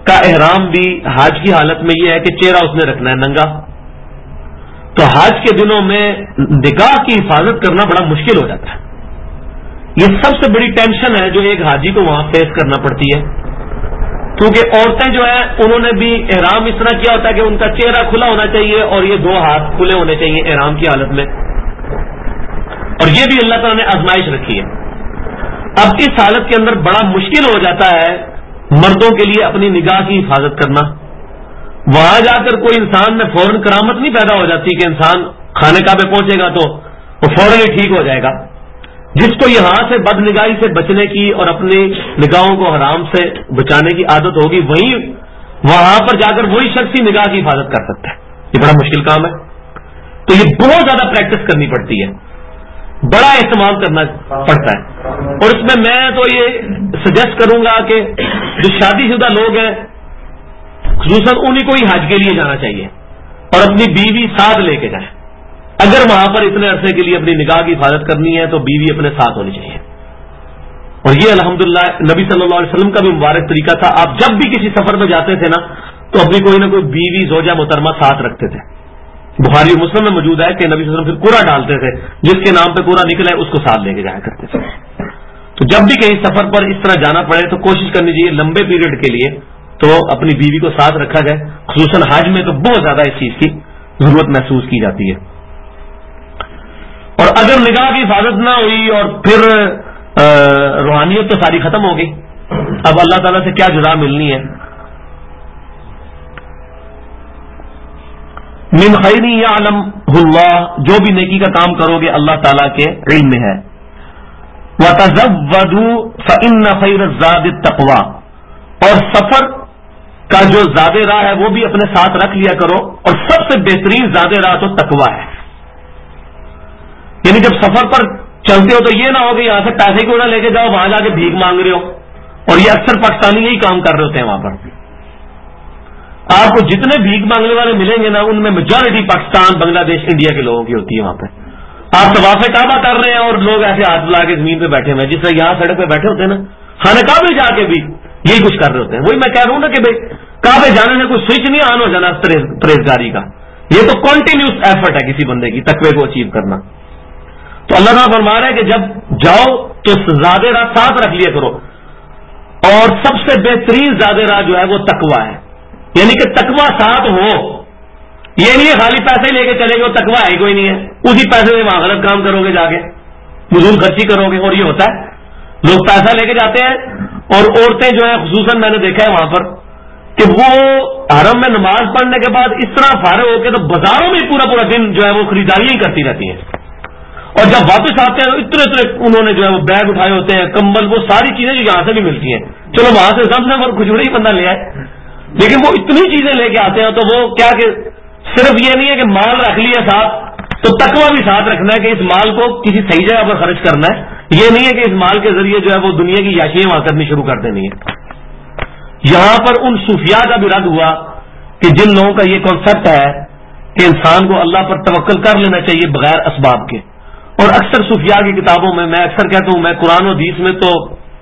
کا احرام بھی حج کی حالت میں یہ ہے کہ چہرہ اس نے رکھنا ہے ننگا. تو حج کے دنوں میں نگاہ کی حفاظت کرنا بڑا مشکل ہو جاتا ہے. یہ سب سے بڑی ٹینشن ہے جو ایک حاجی کو وہاں فیس کرنا پڑتی ہے، کیونکہ عورتیں جو ہیں انہوں نے بھی احرام اس طرح کیا ہوتا ہے کہ ان کا چہرہ کھلا ہونا چاہیے اور یہ 2 ہاتھ کھلے ہونے چاہیے احرام کی حالت میں، اور یہ بھی اللہ تعالیٰ نے آزمائش رکھی ہے. اب اس حالت کے اندر بڑا مشکل ہو جاتا ہے مردوں کے لیے اپنی نگاہ کی حفاظت کرنا. وہاں جا کر کوئی انسان میں فوراً کرامت نہیں پیدا ہو جاتی کہ انسان خانے کعبے پہنچے گا تو وہ فوراً ہی ٹھیک ہو جائے گا. جس کو یہاں سے بد نگاہی سے بچنے کی اور اپنی نگاہوں کو حرام سے بچانے کی عادت ہوگی، وہیں وہاں پر جا کر وہی شخص ہی نگاہ کی حفاظت کر سکتا ہے. یہ بڑا مشکل کام ہے، تو یہ بہت زیادہ پریکٹس کرنی پڑتی ہے، بڑا اہتمام کرنا پڑتا ہے. اور اس میں تو یہ سجیسٹ کروں گا کہ جو شادی شدہ لوگ ہیں خصوصاً انہیں کو ہی حج کے لیے جانا چاہیے اور اپنی بیوی ساتھ لے کے جائیں. اگر وہاں پر اتنے عرصے کے لیے اپنی نگاہ کی حفاظت کرنی ہے تو بیوی اپنے ساتھ ہونی چاہیے. اور یہ الحمدللہ نبی صلی اللہ علیہ وسلم کا بھی مبارک طریقہ تھا. آپ جب بھی کسی سفر میں جاتے تھے نا تو اپنی کوئی نہ کوئی بیوی زوجہ محترمہ ساتھ رکھتے تھے. بخاری مسلم میں موجود ہے کہ نبی صلی اللہ علیہ وسلم پھر قرعہ ڈالتے تھے، جس کے نام پہ قرعہ نکلے اس کو ساتھ لے کے جایا کرتے تھے. تو جب بھی کہیں سفر پر اس طرح جانا پڑے تو کوشش کرنی چاہیے لمبے پیریڈ کے لیے تو اپنی بیوی کو ساتھ رکھا جائے. خصوصاً حج میں تو بہت زیادہ اس چیز کی ضرورت محسوس کی جاتی ہے. اور اگر نگاہ کی حفاظت نہ ہوئی اور پھر روحانیت تو ساری ختم ہو گئی. اب اللہ تعالیٰ سے کیا جزا ملنی ہے. من خیر یعلمہ اللہ، جو بھی نیکی کا کام کرو گے اللہ تعالیٰ کے علم میں ہے. وَتَزَوَّدُوا فَإِنَّ خَيْرَ الزَّادِ التَّقْوَىٰ، اور سفر کا جو زاد راہ ہے وہ بھی اپنے ساتھ رکھ لیا کرو، اور سب سے بہترین زاد راہ تو تقویٰ ہے. یعنی جب سفر پر چلتے ہو تو یہ نہ ہو کہ یہاں سے پیسے کیوں نہ لے کے جاؤ وہاں جا کے بھیک مانگ رہے ہو. اور یہ اکثر پاکستانی یہی کام کر رہے ہوتے ہیں. وہاں پر آپ کو جتنے بھیک مانگنے والے ملیں گے نا ان میں میجورٹی پاکستان بنگلہ دیش انڈیا کے لوگوں کی ہوتی ہے. وہاں پہ آپ طواف کعبہ کر رہے ہیں اور لوگ ایسے ہاتھ بلا کے زمین پہ بیٹھے ہوئے ہیں جس طرح یہاں سڑک پہ بیٹھے ہوتے ہیں نا، خانہ کعبے جا کے بھی یہی کچھ کر رہے ہوتے ہیں. وہی میں کہہ رہا ہوں نا کہ بھائی کعبے جانے سے کوئی سوئچ نہیں آن ہو جانا پرہیزگاری کا. یہ تو کنٹینیوس ایفرٹ ہے کسی بندے کی تقوی کو اچیو کرنا. تو اللہ تعالیٰ فرما رہا ہے کہ جب جاؤ تو زیادہ راہ ساتھ رکھ لیا کرو، اور سب سے بہترین زیادہ راہ جو ہے وہ تقویٰ ہے. یعنی کہ تقویٰ ساتھ ہو. یہ نہیں ہے خالی پیسے لے کے چلے گے، وہ تقویٰ ہے کوئی نہیں ہے. اسی پیسے سے وہاں غلط کام کرو گے، جا کے فضول خرچی کرو گے. اور یہ ہوتا ہے لوگ پیسہ لے کے جاتے ہیں اور عورتیں جو ہیں خصوصاً میں نے دیکھا ہے وہاں پر کہ وہ حرم میں نماز پڑھنے کے بعد اس طرح فارغ ہو کے تو بازاروں میں پورا پورا دن جو ہے وہ خریداریاں ہی کرتی رہتی ہیں. اور جب واپس آتے ہیں اتنے اتنے انہوں نے جو ہے وہ بیگ اٹھائے ہوتے ہیں، کمبل، وہ ساری چیزیں جو یہاں سے بھی ملتی ہیں. چلو وہاں سے زمزم اور کھجورے ہی بندہ لے آئے، لیکن وہ اتنی چیزیں لے کے آتے ہیں. تو وہ کیا کہ صرف یہ نہیں ہے کہ مال رکھ لیا ساتھ، تو تقویٰ بھی ساتھ رکھنا ہے کہ اس مال کو کسی صحیح جگہ پر خرچ کرنا ہے. یہ نہیں ہے کہ اس مال کے ذریعے جو ہے وہ دنیا کی یاشیاں وہاں کرنی شروع کر دینی ہے. یہاں پر ان صوفیاء کا بھی رد ہوا کہ جن لوگوں کا یہ کانسیپٹ ہے کہ انسان کو اللہ پر توکل کر لینا چاہیے بغیر اسباب کے. اور اکثر صوفیاء کی کتابوں میں اکثر کہتا ہوں میں قرآن و حدیث میں تو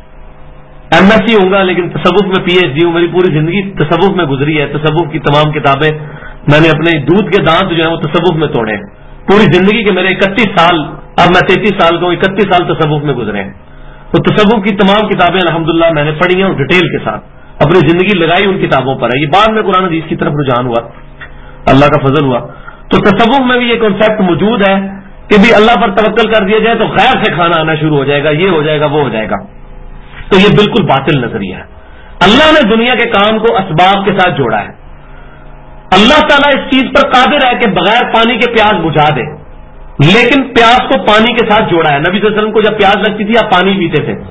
ایم ایس سی ہوں گا لیکن تصوف میں پی ایچ ڈی ہوں. میری پوری زندگی تصوف میں گزری ہے. تصوف کی تمام کتابیں میں نے اپنے دودھ کے دانت جو ہیں وہ تصوف میں توڑے ہیں. پوری زندگی کے میرے 31 سال، اب میں 33 سال کا ہوں، 31 سال تصوف میں گزرے ہیں. تو تصوف کی تمام کتابیں الحمدللہ میں نے پڑھی ہیں اور ڈیٹیل کے ساتھ اپنی زندگی لگائی ان کتابوں پر ہے. یہ بعد میں قرآن حدیث کی طرف رجحان ہوا، اللہ کا فضل ہوا. تو تصوف میں بھی یہ کانسیپٹ موجود ہے کہ بھی اللہ پر توکل کر دیا جائے تو غیر سے کھانا آنا شروع ہو جائے گا، یہ ہو جائے گا، وہ ہو جائے گا. تو یہ بالکل باطل نظریہ ہے. اللہ نے دنیا کے کام کو اسباب کے ساتھ جوڑا ہے. اللہ تعالیٰ اس چیز پر قادر ہے کہ بغیر پانی کے پیاس بجھا دے، لیکن پیاس کو پانی کے ساتھ جوڑا ہے. نبی صلی اللہ علیہ وسلم کو جب پیاس لگتی تھی آپ پانی پیتے تھے،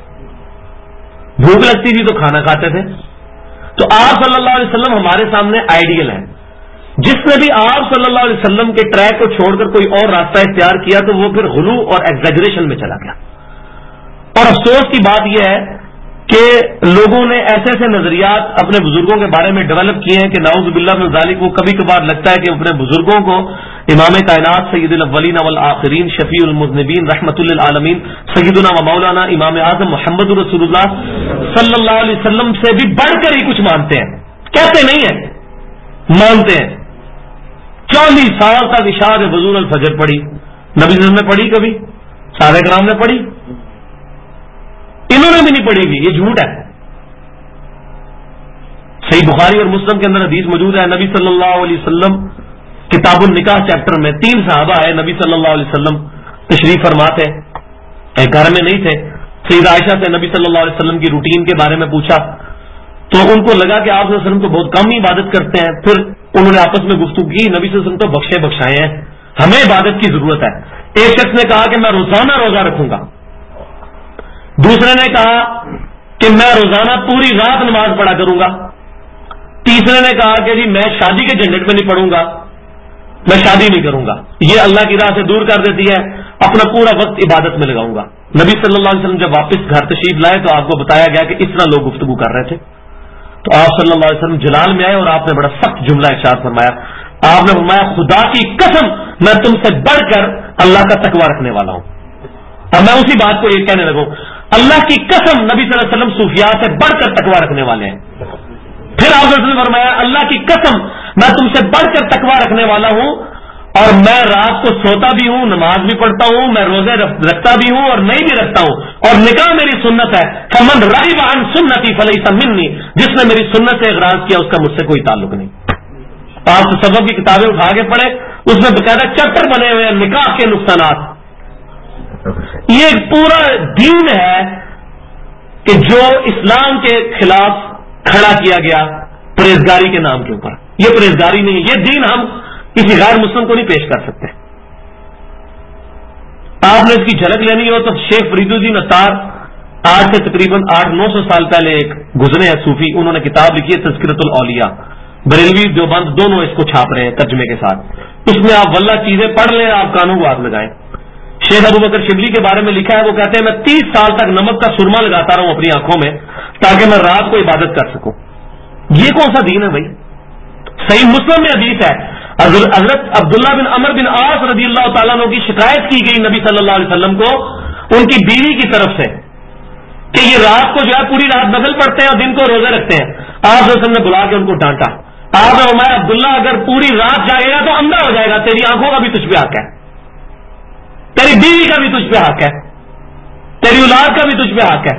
بھوک لگتی تھی تو کھانا کھاتے تھے. تو آپ صلی اللہ علیہ وسلم ہمارے سامنے آئیڈیل ہیں. جس نے بھی آپ صلی اللہ علیہ وسلم کے ٹریک کو چھوڑ کر کوئی اور راستہ اختیار کیا تو وہ پھر غلو اور ایگزیجریشن میں چلا گیا. اور افسوس کی بات یہ ہے کہ لوگوں نے ایسے ایسے نظریات اپنے بزرگوں کے بارے میں ڈیولپ کیے ہیں کہ نعوذ باللہ من ذالک وہ کبھی کبھار لگتا ہے کہ اپنے بزرگوں کو امام کائنات سید الاولین والآخرین شفیع المذنبین رحمت للعالمین سیدنا و مولانا امام اعظم محمد رسول اللہ صلی اللہ علیہ وسلم سے بھی بڑھ کر ہی کچھ مانتے ہیں. کہتے نہیں ہیں, مانتے ہیں. 40 سال تک اشاعت بزور الفجر پڑھی, نبی صلی اللہ علیہ وسلم نے پڑھی کبھی؟ صحابہ کرام نے پڑھی؟ انہوں نے بھی نہیں پڑھی ہوئی, یہ جھوٹ ہے. صحیح بخاری اور مسلم کے اندر حدیث موجود ہے, نبی صلی اللہ علیہ وسلم کتاب النکاح چیپٹر میں 3 صحابہ آئے, نبی صلی اللہ علیہ وسلم تشریف فرما تھے, گھر میں نہیں تھے. سیدہ عائشہ سے نبی صلی اللہ علیہ وسلم کی روٹین کے بارے میں پوچھا تو ان کو لگا کہ آپ صلی اللہ علیہ وسلم تو بہت کم ہی عبادت کرتے ہیں. پھر انہوں نے آپس میں گفتگو کی, نبی صلی اللہ علیہ وسلم تو بخشے بخشائے ہیں, ہمیں عبادت کی ضرورت ہے. ایک شخص نے کہا کہ میں روزانہ روزہ رکھوں گا, دوسرے نے کہا کہ میں روزانہ پوری رات نماز پڑھا کروں گا, تیسرے نے کہا کہ جی میں شادی کے جھنجٹ میں نہیں پڑوں گا, میں شادی نہیں کروں گا. یہ اللہ کی راہ سے دور کر دیتی ہے, اپنا پورا وقت عبادت میں لگاؤں گا. نبی صلی اللہ علیہ وسلم جب واپس گھر تشریف لائے تو آپ کو بتایا گیا کہ اس طرح لوگ گفتگو کر رہے تھے. تو آپ صلی اللہ علیہ وسلم جلال میں آئے اور آپ نے بڑا سخت جملہ ارشاد فرمایا. آپ نے فرمایا خدا کی قسم میں تم سے بڑھ کر اللہ کا تقوی رکھنے والا ہوں. اب میں اسی بات کو یہ کہنے لگوں, اللہ کی قسم نبی صلی اللہ علیہ وسلم صوفیاء سے بڑھ کر تقوی رکھنے والے ہیں. پھر آپ نے فرمایا اللہ کی قسم میں تم سے بڑھ کر تقوی رکھنے والا ہوں, اور میں رات کو سوتا بھی ہوں, نماز بھی پڑھتا ہوں, میں روزے رکھتا بھی ہوں اور نہیں بھی رکھتا ہوں, اور نکاح میری سنت ہے. فمن رغب عن سنتی فلیس منی, جس نے میری سنت سے اغراض کیا اس کا مجھ سے کوئی تعلق نہیں. آپ تصوف کی کتابیں اٹھا کے پڑھے, اس میں باقاعدہ چیپٹر بنے ہوئے ہیں نکاح کے نقصانات. یہ ایک پورا دین ہے کہ جو اسلام کے خلاف کھڑا کیا گیا پرہیزگاری کے نام کے اوپر. یہ پرہیزگاری نہیں ہے, یہ دین ہم کسی غیر مسلم کو نہیں پیش کر سکتے. آپ نے اس کی جھلک لینی ہو تو شیخ فرید الدین اتار آج سے تقریباً 800-900 سال پہلے ایک گزرے ہیں صوفی, انہوں نے کتاب لکھی ہے تذکرۃ الاولیاء, بریلوی دیوبند دونوں اس کو چھاپ رہے ہیں ترجمے کے ساتھ. اس میں آپ واللہ چیزیں پڑھ لیں, آپ کانوں کو ہاتھ لگائیں. شیخ ابو بکر شبلی کے بارے میں لکھا ہے, وہ کہتے ہیں میں 30 سال تک نمک کا سرما لگاتا رہا ہوں اپنی آنکھوں میں تاکہ میں رات کو عبادت کر سکوں. یہ کون سا دین ہے بھائی؟ صحیح مسلم میں حدیث ہے, حضرت عبداللہ بن عمر بن عاص رضی اللہ تعالیٰ عنہ کی شکایت کی گئی نبی صلی اللہ علیہ وسلم کو ان کی بیوی کی طرف سے کہ یہ رات کو جو ہے پوری رات نفل پڑھتے ہیں اور دن کو روزے رکھتے ہیں. آپ صلی اللہ علیہ وسلم نے بلا کے ان کو ڈانٹا. آپ نے فرمایا عبداللہ اگر پوری رات جائے گا تو اندھا ہو جائے گا, تیری آنکھوں کا بھی تجھ پہ حق ہے, تیری بیوی کا بھی تجھ پہ حق ہے, تیری اولاد کا بھی تجھ پہ حق ہے.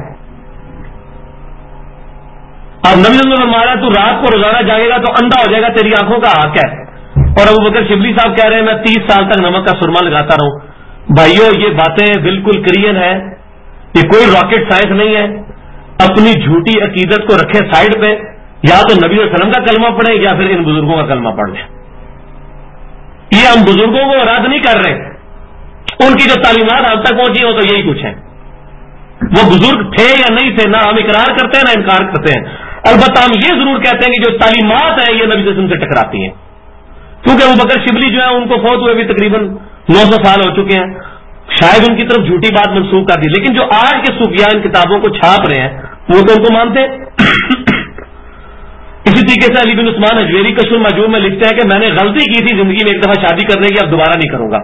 اب نبی صلی اللہ علیہ وسلم فرمایا تو رات کو روزانہ جائے گا تو اندھا ہو جائے گا, تیری آنکھوں کا حق ہے. اور ابو بکر شبلی صاحب کہہ رہے ہیں میں 30 سال تک نمک کا سرما لگاتا رہوں. بھائیو یہ باتیں بالکل کلیئر ہے, یہ کوئی راکٹ سائنس نہیں ہے. اپنی جھوٹی عقیدت کو رکھے سائڈ پہ, یا تو نبی صلی اللہ علیہ وسلم کا کلمہ پڑھیں یا پھر ان بزرگوں کا کلمہ پڑھ لیں. یہ ہم بزرگوں کو رد نہیں کر رہے, ان کی جو تعلیمات ہم تک پہنچی ہو تو یہی کچھ ہے. وہ بزرگ تھے یا نہیں تھے نہ ہم اقرار کرتے ہیں نہ انکار کرتے ہیں. البتہ ہم یہ ضرور کہتے ہیں کہ جو تعلیمات ہیں یہ نبی صلی اللہ علیہ وسلم سے ٹکراتی ہیں, کیونکہ ابو بکر شبلی جو ہے ان کو فوت ہوئے بھی تقریباً 900 سال ہو چکے ہیں, شاید ان کی طرف جھوٹی بات منسوخ کر دی. لیکن جو آج کے صوفیاء ان کتابوں کو چھاپ رہے ہیں وہ تو ان کو مانتے ہیں. اسی طریقے سے علی بن عثمان اجویری کشف المحجوب میں لکھتے ہیں کہ میں نے غلطی کی تھی زندگی میں ایک دفعہ شادی کرنے کی, اب دوبارہ نہیں کروں گا.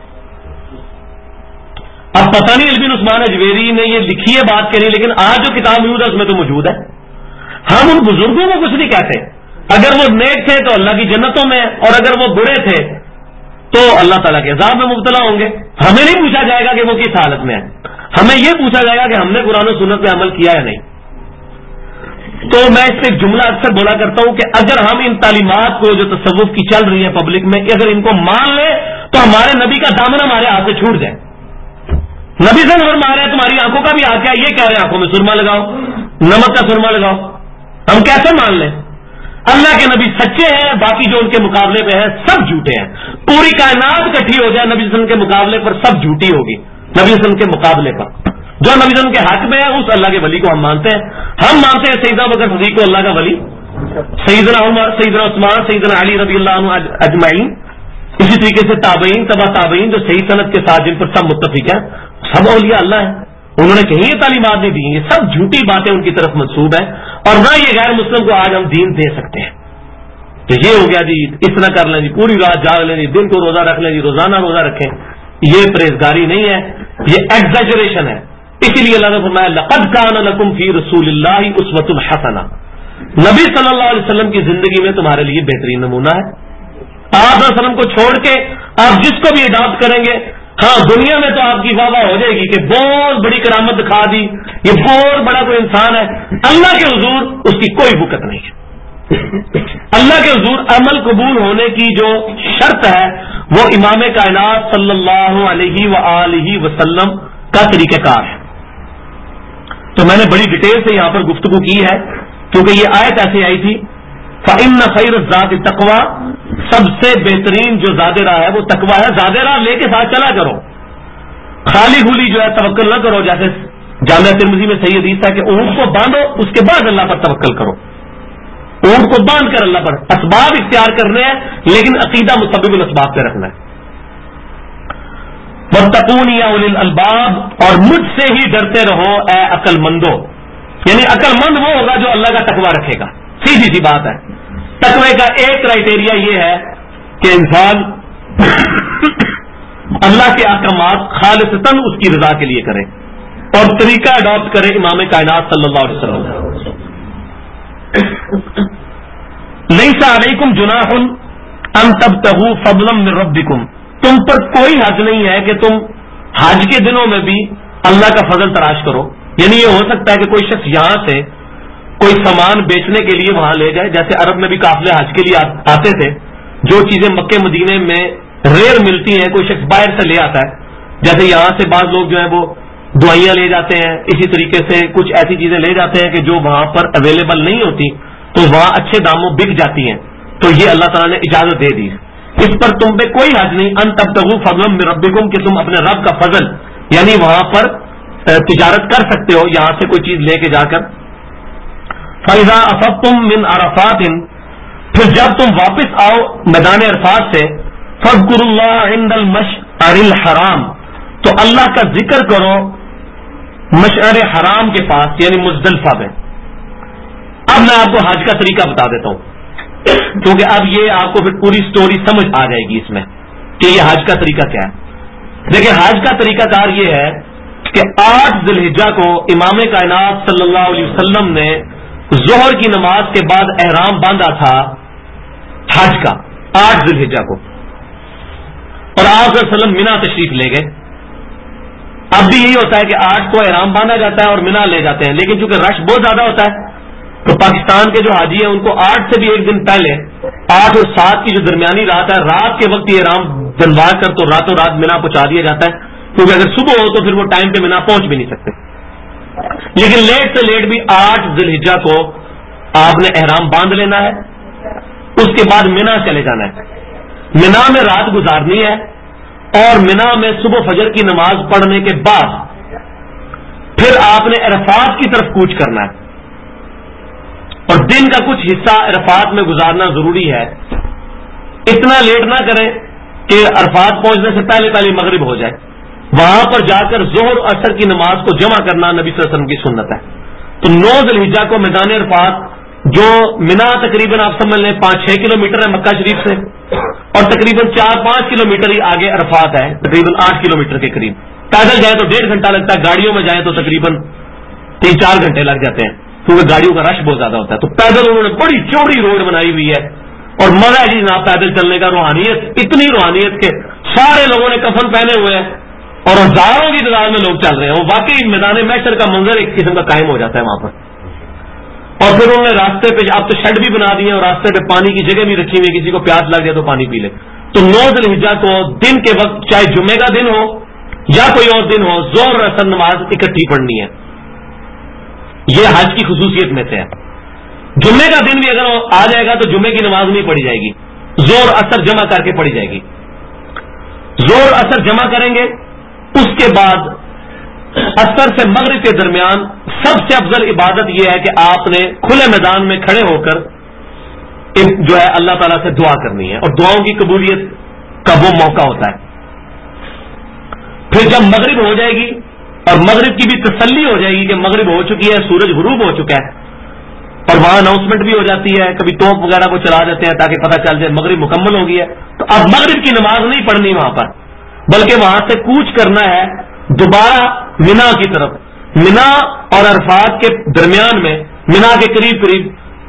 اب پتہ نہیں علی بن عثمان اجویری نے یہ لکھی ہے بات کہ نہیں, لیکن آج جو کتاب موجود ہے اس میں تو موجود ہے. ہم ان بزرگوں کو کچھ نہیں کہتے. اگر وہ نیک تھے تو اللہ کی جنتوں میں, اور اگر وہ برے تھے تو اللہ تعالیٰ کے عذاب میں مبتلا ہوں گے. ہمیں نہیں پوچھا جائے گا کہ وہ کس حالت میں ہے, ہمیں یہ پوچھا جائے گا کہ ہم نے قرآن و سنت پہ عمل کیا یا نہیں. تو میں اس سے ایک جملہ اکثر بولا کرتا ہوں کہ اگر ہم ان تعلیمات کو جو تصوف کی چل رہی ہے پبلک میں, اگر ان کو مان لیں تو ہمارے نبی کا دامن ہمارے ہاتھ سے چھوٹ جائے. نبی سے فرما رہے ہیں تمہاری آنکھوں کا بھی ہاتھ ہے, یہ کہہ رہے ہیں آنکھوں میں سرما لگاؤ, نمک کا سرما لگاؤ. ہم کیسے مان لیں؟ اللہ کے نبی سچے ہیں, باقی جو ان کے مقابلے پہ ہیں سب جھوٹے ہیں. پوری کائنات اکٹھی ہو جائے نبی صلی اللہ علیہ وسلم کے مقابلے پر سب جھوٹی ہوگی. نبی صلی اللہ علیہ وسلم کے مقابلے پر جو نبی صلی اللہ علیہ وسلم کے حق میں ہے اس اللہ کے ولی کو ہم مانتے ہیں. ہم مانتے ہیں سیدنا بکر صدیق کو اللہ کا ولی, سیدنا عمر, سیدنا عثمان, سیدنا علی رضی اللہ عنہ اجمعین. اسی طریقے سے تابعین, تبع تابعین جو صحیح سند کے ساتھ جن پر سب متفق ہیں, سب اولیاء اللہ ہیں. انہوں نے کہیں یہ تعلیمات نہیں دی, یہ سب جھوٹی باتیں ان کی طرف منسوب ہیں, اور نہ یہ غیر مسلم کو آج ہم دین دے سکتے ہیں. تو یہ ہو گیا جی اس طرح کر لیں جی, پوری رات جاگ لیں جی, دن کو روزہ رکھ لیں جی, روزانہ روزہ رکھیں. یہ پرہیزگاری نہیں ہے, یہ ایگزیجریشن ہے. اسی لیے اللہ نے فرمایا لقد کان لکم فی رسول اللہ اسوۃ حسنہ, نبی صلی اللہ علیہ وسلم کی زندگی میں تمہارے لیے بہترین نمونہ ہے. آپ صلی اللہ علیہ وسلم کو چھوڑ کے آپ جس کو بھی اڈاپٹ کریں گے، ہاں دنیا میں تو آپ کی واہ واہ ہو جائے گی کہ بہت بڑی کرامت دکھا دی، یہ بہت بڑا کوئی انسان ہے. اللہ کے حضور اس کی کوئی وقت نہیں ہے. اللہ کے حضور عمل قبول ہونے کی جو شرط ہے وہ امام کائنات صلی اللہ علیہ وآلہ وسلم کا طریقہ کار ہے. تو میں نے بڑی ڈیٹیل سے یہاں پر گفتگو کی ہے کیونکہ یہ آیت ایسے آئی تھی، فَإِنَّ خَيْرَ الزَّادِ التَّقْوَىٰ، سب سے بہترین جو زاد راہ ہے وہ تقویٰ ہے. زاد راہ لے کے ساتھ چلا کرو، خالی گولی جو ہے توکل نہ کرو. جیسے جامعہ ترمذی میں صحیح حدیث ہے کہ اونٹ کو باندھو اس کے بعد اللہ پر توکل کرو. اونٹ کو باندھ کر اللہ پر اسباب اختیار کرنے ہیں لیکن عقیدہ مسبب الاسباب پہ رکھنا ہے. وَاتَّقُونِ يَا أُولِي الْأَلْبَابِ، اور مجھ سے ہی ڈرتے رہو اے عقل مندو. یعنی عقل مند وہ ہوگا جو اللہ کا تقویٰ رکھے گا. سیدھی سی بات ہے. تقوی کا ایک کرائٹیریا یہ ہے کہ انسان اللہ کے احکامات خالصتاً اس کی رضا کے لیے کرے اور طریقہ اڈاپٹ کرے امام کائنات صلی اللہ علیہ وسلم. لیس علیکم جناح ان تبتغوا فضلا من ربکم، تم پر کوئی حرج نہیں ہے کہ تم حج کے دنوں میں بھی اللہ کا فضل تلاش کرو. یعنی یہ ہو سکتا ہے کہ کوئی شخص یہاں سے کوئی سامان بیچنے کے لیے وہاں لے جائے. جیسے عرب میں بھی قافلے حج کے لیے آتے تھے، جو چیزیں مکے مدینے میں ریئر ملتی ہیں کوئی شخص باہر سے لے آتا ہے. جیسے یہاں سے بعض لوگ جو ہیں وہ دوائیاں لے جاتے ہیں، اسی طریقے سے کچھ ایسی چیزیں لے جاتے ہیں کہ جو وہاں پر اویلیبل نہیں ہوتی تو وہاں اچھے داموں بک جاتی ہیں. تو یہ اللہ تعالیٰ نے اجازت دے دی. اس پر تم پہ کوئی حرج نہیں ان تبتغوا فضلا من ربکم، کہ تم اپنے رب کا فضل یعنی وہاں پر تجارت کر سکتے ہو یہاں سے کوئی چیز لے کے جا کر. فَإِذَا أَفَضْتُم مِّنْ عَرَفَاتٍ، پھر جب تم واپس آؤ میدان عرفات سے، فاذکروا اللہ عند المشعر الحرام، تو اللہ کا ذکر کرو مشعر حرام کے پاس یعنی مزدلفہ میں. اب میں آپ کو حج کا طریقہ بتا دیتا ہوں کیونکہ اب یہ آپ کو پھر پوری سٹوری سمجھ آ جائے گی اس میں کہ یہ حج کا طریقہ کیا ہے. دیکھیں حج کا طریقہ کار یہ ہے کہ 8 ذی الحجہ کو امام کائنات صلی اللہ علیہ وسلم نے ظہر کی نماز کے بعد احرام باندھا تھا حج کا 8 ذی الحجہ کو، اور آپ صلی اللہ علیہ وسلم مینا تشریف لے گئے. اب بھی یہی ہوتا ہے کہ 8 کو احرام باندھا جاتا ہے اور مینا لے جاتے ہیں، لیکن چونکہ رش بہت زیادہ ہوتا ہے تو پاکستان کے جو حاجی ہیں ان کو 8 سے بھی ایک دن پہلے 8 اور 7 کی جو درمیانی رات ہے رات کے وقت یہ احرام بنوا کر تو راتوں رات مینا پہنچا دیا جاتا ہے، کیونکہ اگر صبح ہو تو پھر وہ ٹائم پہ مینا پہنچ بھی نہیں سکتے. لیکن لیٹ سے لیٹ بھی 8 ذی الحجہ کو آپ نے احرام باندھ لینا ہے، اس کے بعد مینا چلے جانا ہے. مینا میں رات گزارنی ہے اور مینا میں صبح فجر کی نماز پڑھنے کے بعد پھر آپ نے عرفات کی طرف کوچ کرنا ہے اور دن کا کچھ حصہ عرفات میں گزارنا ضروری ہے. اتنا لیٹ نہ کریں کہ عرفات پہنچنے سے پہلے پہلے مغرب ہو جائے. وہاں پر جا کر ظہر اثر کی نماز کو جمع کرنا نبی صلی اللہ علیہ وسلم کی سنت ہے. تو 9 ذی الحجہ کو میدان عرفات جو مینا تقریباً آپ سمجھ لیں 5-6 کلومیٹر ہے مکہ شریف سے، اور تقریباً 4-5 کلومیٹر ہی آگے عرفات ہے، تقریباً 8 کلومیٹر کے قریب. پیدل جائیں تو 1.5 گھنٹہ لگتا ہے، گاڑیوں میں جائیں تو تقریباً 3-4 گھنٹے لگ جاتے ہیں کیونکہ گاڑیوں کا رش بہت زیادہ ہوتا ہے. تو پیدل انہوں نے بڑی چوڑی روڈ بنائی ہوئی ہے اور مزہ ہے جی جناب پیدل چلنے کا. روحانیت اتنی روحانیت کہ سارے لوگوں نے کفن پہنے ہوئے ہیں اور ہزاروں کی تعداد میں لوگ چل رہے ہیں. وہ واقعی میدان محشر کا منظر ایک قسم کا قائم ہو جاتا ہے وہاں پر. اور پھر انہوں نے راستے پہ اب تو شیڈ بھی بنا دیے اور راستے پہ پانی کی جگہ بھی رکھی ہوئی، کسی کو پیاس لگ جائے تو پانی پی لے. تو 9 ذی الحجہ کو دن کے وقت چاہے جمعے کا دن ہو یا کوئی اور دن ہو ظہر اثر نماز اکٹھی پڑھنی ہے. یہ حج کی خصوصیت میں سے ہے. جمعے کا دن بھی اگر آ جائے گا تو جمعے کی نماز نہیں پڑھی جائے گی، ظہر اثر جمع کر کے پڑھی جائے گی. ظہر اثر جمع کریں گے، اس کے بعد اثر سے مغرب کے درمیان سب سے افضل عبادت یہ ہے کہ آپ نے کھلے میدان میں کھڑے ہو کر جو ہے اللہ تعالیٰ سے دعا کرنی ہے، اور دعاؤں کی قبولیت کا وہ موقع ہوتا ہے. پھر جب مغرب ہو جائے گی اور مغرب کی بھی تسلی ہو جائے گی کہ مغرب ہو چکی ہے، سورج غروب ہو چکا ہے، اور وہاں اناؤنسمنٹ بھی ہو جاتی ہے، کبھی توپ وغیرہ کو چلا دیتے ہیں تاکہ پتہ چل جائے مغرب مکمل ہو گئی ہے. تو اب مغرب کی نماز نہیں پڑھنی وہاں پر، بلکہ وہاں سے کوچ کرنا ہے دوبارہ مینا کی طرف. مینا اور عرفات کے درمیان میں مینا کے قریب قریب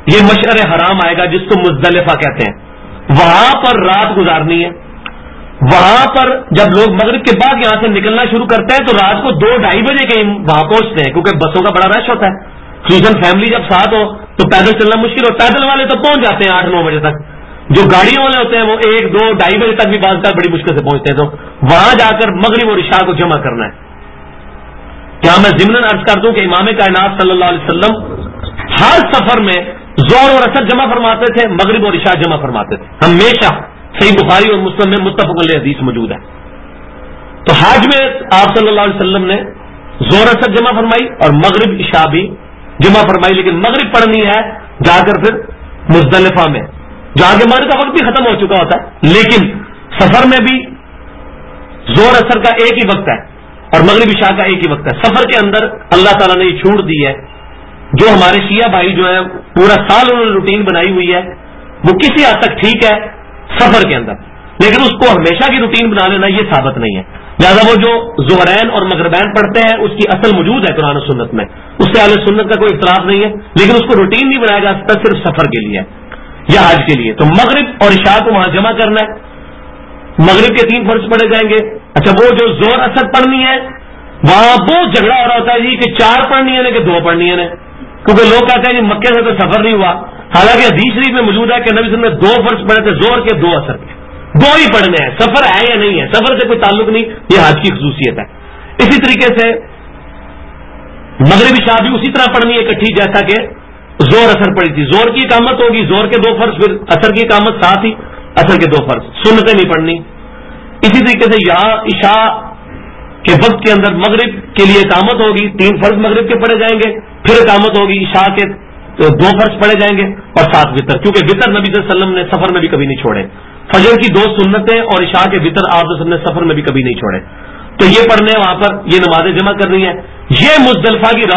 یہ مشعر حرام آئے گا جس کو مزدلفہ کہتے ہیں. وہاں پر رات گزارنی ہے. وہاں پر جب لوگ مغرب کے بعد یہاں سے نکلنا شروع کرتے ہیں تو رات کو 2-2:30 بجے کہیں وہاں پہنچتے ہیں, کیونکہ بسوں کا بڑا رش ہوتا ہے. خصوصاً فیملی جب ساتھ ہو تو پیدل چلنا مشکل ہو. پیدل والے تو پہنچ جاتے ہیں 8-9 بجے تک. جو گاڑیوں والے ہوتے ہیں وہ 1-2-2:30 بجے تک بھی بعض کا بڑی مشکل سے پہنچتے ہیں. تو وہاں جا کر مغرب اور عشاء کو جمع کرنا ہے. کیا میں ضمناً عرض کر دوں کہ امام کائنات صلی اللہ علیہ وسلم ہر سفر میں ظہر اور عصر جمع فرماتے تھے, مغرب اور عشاء جمع فرماتے تھے ہمیشہ. صحیح بخاری اور مسلم میں متفق علیہ حدیث موجود ہے. تو حج میں آپ صلی اللہ علیہ وسلم نے ظہر عصر جمع فرمائی اور مغرب عشاء بھی جمع فرمائی, لیکن مغرب پڑھنی ہے جا کر پھر مزدلفہ میں, جہاں کے مغرب کا وقت بھی ختم ہو چکا ہوتا ہے. لیکن سفر میں بھی ظہر عصر کا ایک ہی وقت ہے اور مغرب عشاء کا ایک ہی وقت ہے. سفر کے اندر اللہ تعالیٰ نے یہ چھوٹ دی ہے. جو ہمارے شیعہ بھائی جو ہیں پورا سال انہوں نے روٹین بنائی ہوئی ہے, وہ کسی حد تک ٹھیک ہے سفر کے اندر, لیکن اس کو ہمیشہ کی روٹین بنا لینا یہ ثابت نہیں ہے. لہٰذا وہ جو ظہرین اور مغربین پڑھتے ہیں اس کی اصل موجود ہے قرآن و سنت میں, اس سے اہل سنت کا کوئی اختلاف نہیں ہے, لیکن اس کو روٹین نہیں بنایا جا سکتا صرف سفر کے لیے یا حج کے لیے. تو مغرب اور عشاء کو وہاں جمع کرنا ہے. مغرب کے 3 فرض پڑھے جائیں گے. اچھا وہ جو ظہر عصر پڑھنی ہے وہاں بہت جھگڑا ہو رہا ہوتا ہے جی کہ 4 پڑھنی ہے کہ 2 پڑھنی ہے, کیونکہ لوگ کہتے ہیں کہ مکے سے تو سفر نہیں ہوا. حالانکہ حدیث شریف میں موجود ہے کہ نبی صلی اللہ علیہ وسلم نے 2 فرض پڑھے تھے, ظہر کے 2 عصر کے, 2 ہی پڑھنے ہیں. سفر ہے یا نہیں ہے, سفر سے کوئی تعلق نہیں, یہ حج کی خصوصیت ہے. اسی طریقے سے مغرب عشاء بھی اسی طرح پڑھنی ہے اکٹھی جیسا کہ ظہر عصر پڑھی تھی. ظہر کی اقامت ہوگی, ظہر کے 2 فرض, پھر عصر کی اقامت ساتھ ہی, عصر کے 2 فرض, سنتیں نہیں پڑھنی. اسی طریقے سے یہاں عشاء کے وقت کے اندر مغرب کے لیے اقامت ہوگی, 3 فرض مغرب کے پڑھے جائیں گے, پھر اقامت ہوگی عشاء کے 2 فرض پڑھے جائیں گے اور 7 وتر, کیونکہ وتر نبی صلی اللہ علیہ وسلم نے سفر میں بھی کبھی نہیں چھوڑے. فجر کی 2 سنتیں اور عشاء کے وتر آپ وسلم نے سفر میں بھی کبھی نہیں چھوڑے. تو یہ پڑھنے وہاں پر یہ نمازیں جمع کرنی ہے. یہ مزدلفہ کی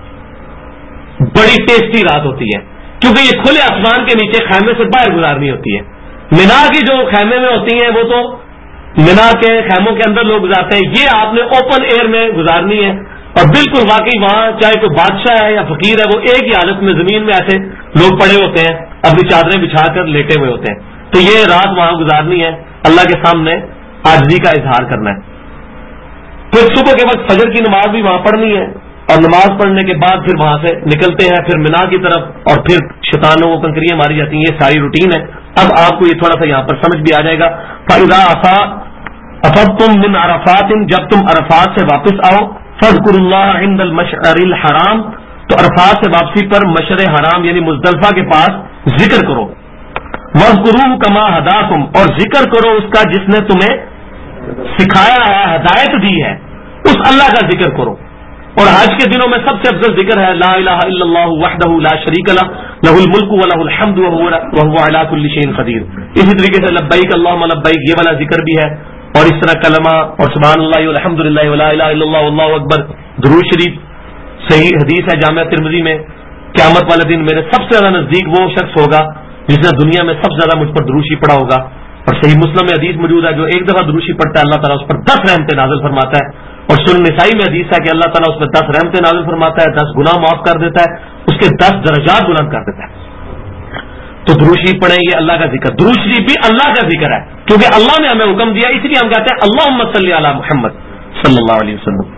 رات بڑی ٹیسٹی رات ہوتی ہے, کیونکہ یہ کھلے آسمان کے نیچے خیمے سے باہر گزارنی ہوتی ہے. مینا کی جو خیمے میں ہوتی ہیں وہ تو مینا کے خیموں کے اندر لوگ گزارتے ہیں, یہ آپ نے اوپن ایئر میں گزارنی ہے. اور بالکل واقعی وہاں چاہے کوئی بادشاہ ہے یا فقیر ہے, وہ ایک ہی حالت میں زمین میں ایسے لوگ پڑے ہوتے ہیں, اپنی چادریں بچھا کر لیٹے ہوئے ہوتے ہیں. تو یہ رات وہاں گزارنی ہے, اللہ کے سامنے عاجزی کا اظہار کرنا ہے. پھر صبح کے وقت فجر کی نماز بھی وہاں پڑھنی ہے, اور نماز پڑھنے کے بعد پھر وہاں سے نکلتے ہیں پھر مینا کی طرف, اور پھر شیطانوں کو کنکریاں ماری جاتی ہیں. یہ ساری روٹین ہے. اب آپ کو یہ تھوڑا سا یہاں پر سمجھ بھی آ جائے گا. فَإِذَا أَفَضْتُم مِّنْ عَرَفَاتٍ, جب تم عرفات سے واپس آؤ, فَاذْكُرُوا اللَّهَ عِندَ الْمَشْعَرِ الْحَرَامِ, تو عرفات سے واپسی پر مشعر حرام یعنی مزدلفہ کے پاس ذکر کرو. وَاذْكُرُوهُ كَمَا هَدَاكُمْ, اور ذکر کرو اس کا جس نے تمہیں سکھایا ہے, ہدایت دی ہے, اس اللہ کا ذکر کرو. اور حج کے دنوں میں سب سے افضل ذکر ہے لا الہ الا اللہ وحدہ لا شریک لہ لہ الملک ولہ الحمد وہو علی کل شیء قدیر. اسی طریقے سے لبیک اللہم لبیک یہ والا ذکر بھی ہے, اور اس طرح کلمہ اور سبحان اللہ والحمد للہ ولا الہ الا اللہ واللہ اکبر. درود شریف صحیح حدیث ہے جامعہ ترمذی میں, قیامت والے دن میرے سب سے زیادہ نزدیک وہ شخص ہوگا جس نے دنیا میں سب سے زیادہ مجھ پر درود شریف پڑھا ہوگا. اور صحیح مسلم میں حدیث موجود ہے, جو ایک دفعہ درود شریف پڑھتا ہے اللہ تعالیٰ اس پر 10 رحمتیں نازل فرماتا ہے. اور سنن نسائی میں حدیث ہے کہ اللہ تعالیٰ اس پر 10 رحمتیں نازل فرماتا ہے, 10 گناہ معاف کر دیتا ہے, اس کے 10 درجات بلند کر دیتا ہے. تو درود شریف پڑھیں, یہ اللہ کا ذکر. درود شریف بھی اللہ کا ذکر ہے, کیونکہ اللہ نے ہمیں حکم دیا, اس لیے ہم کہتے ہیں اللہم صلی علی محمد صلی اللہ علیہ وسلم.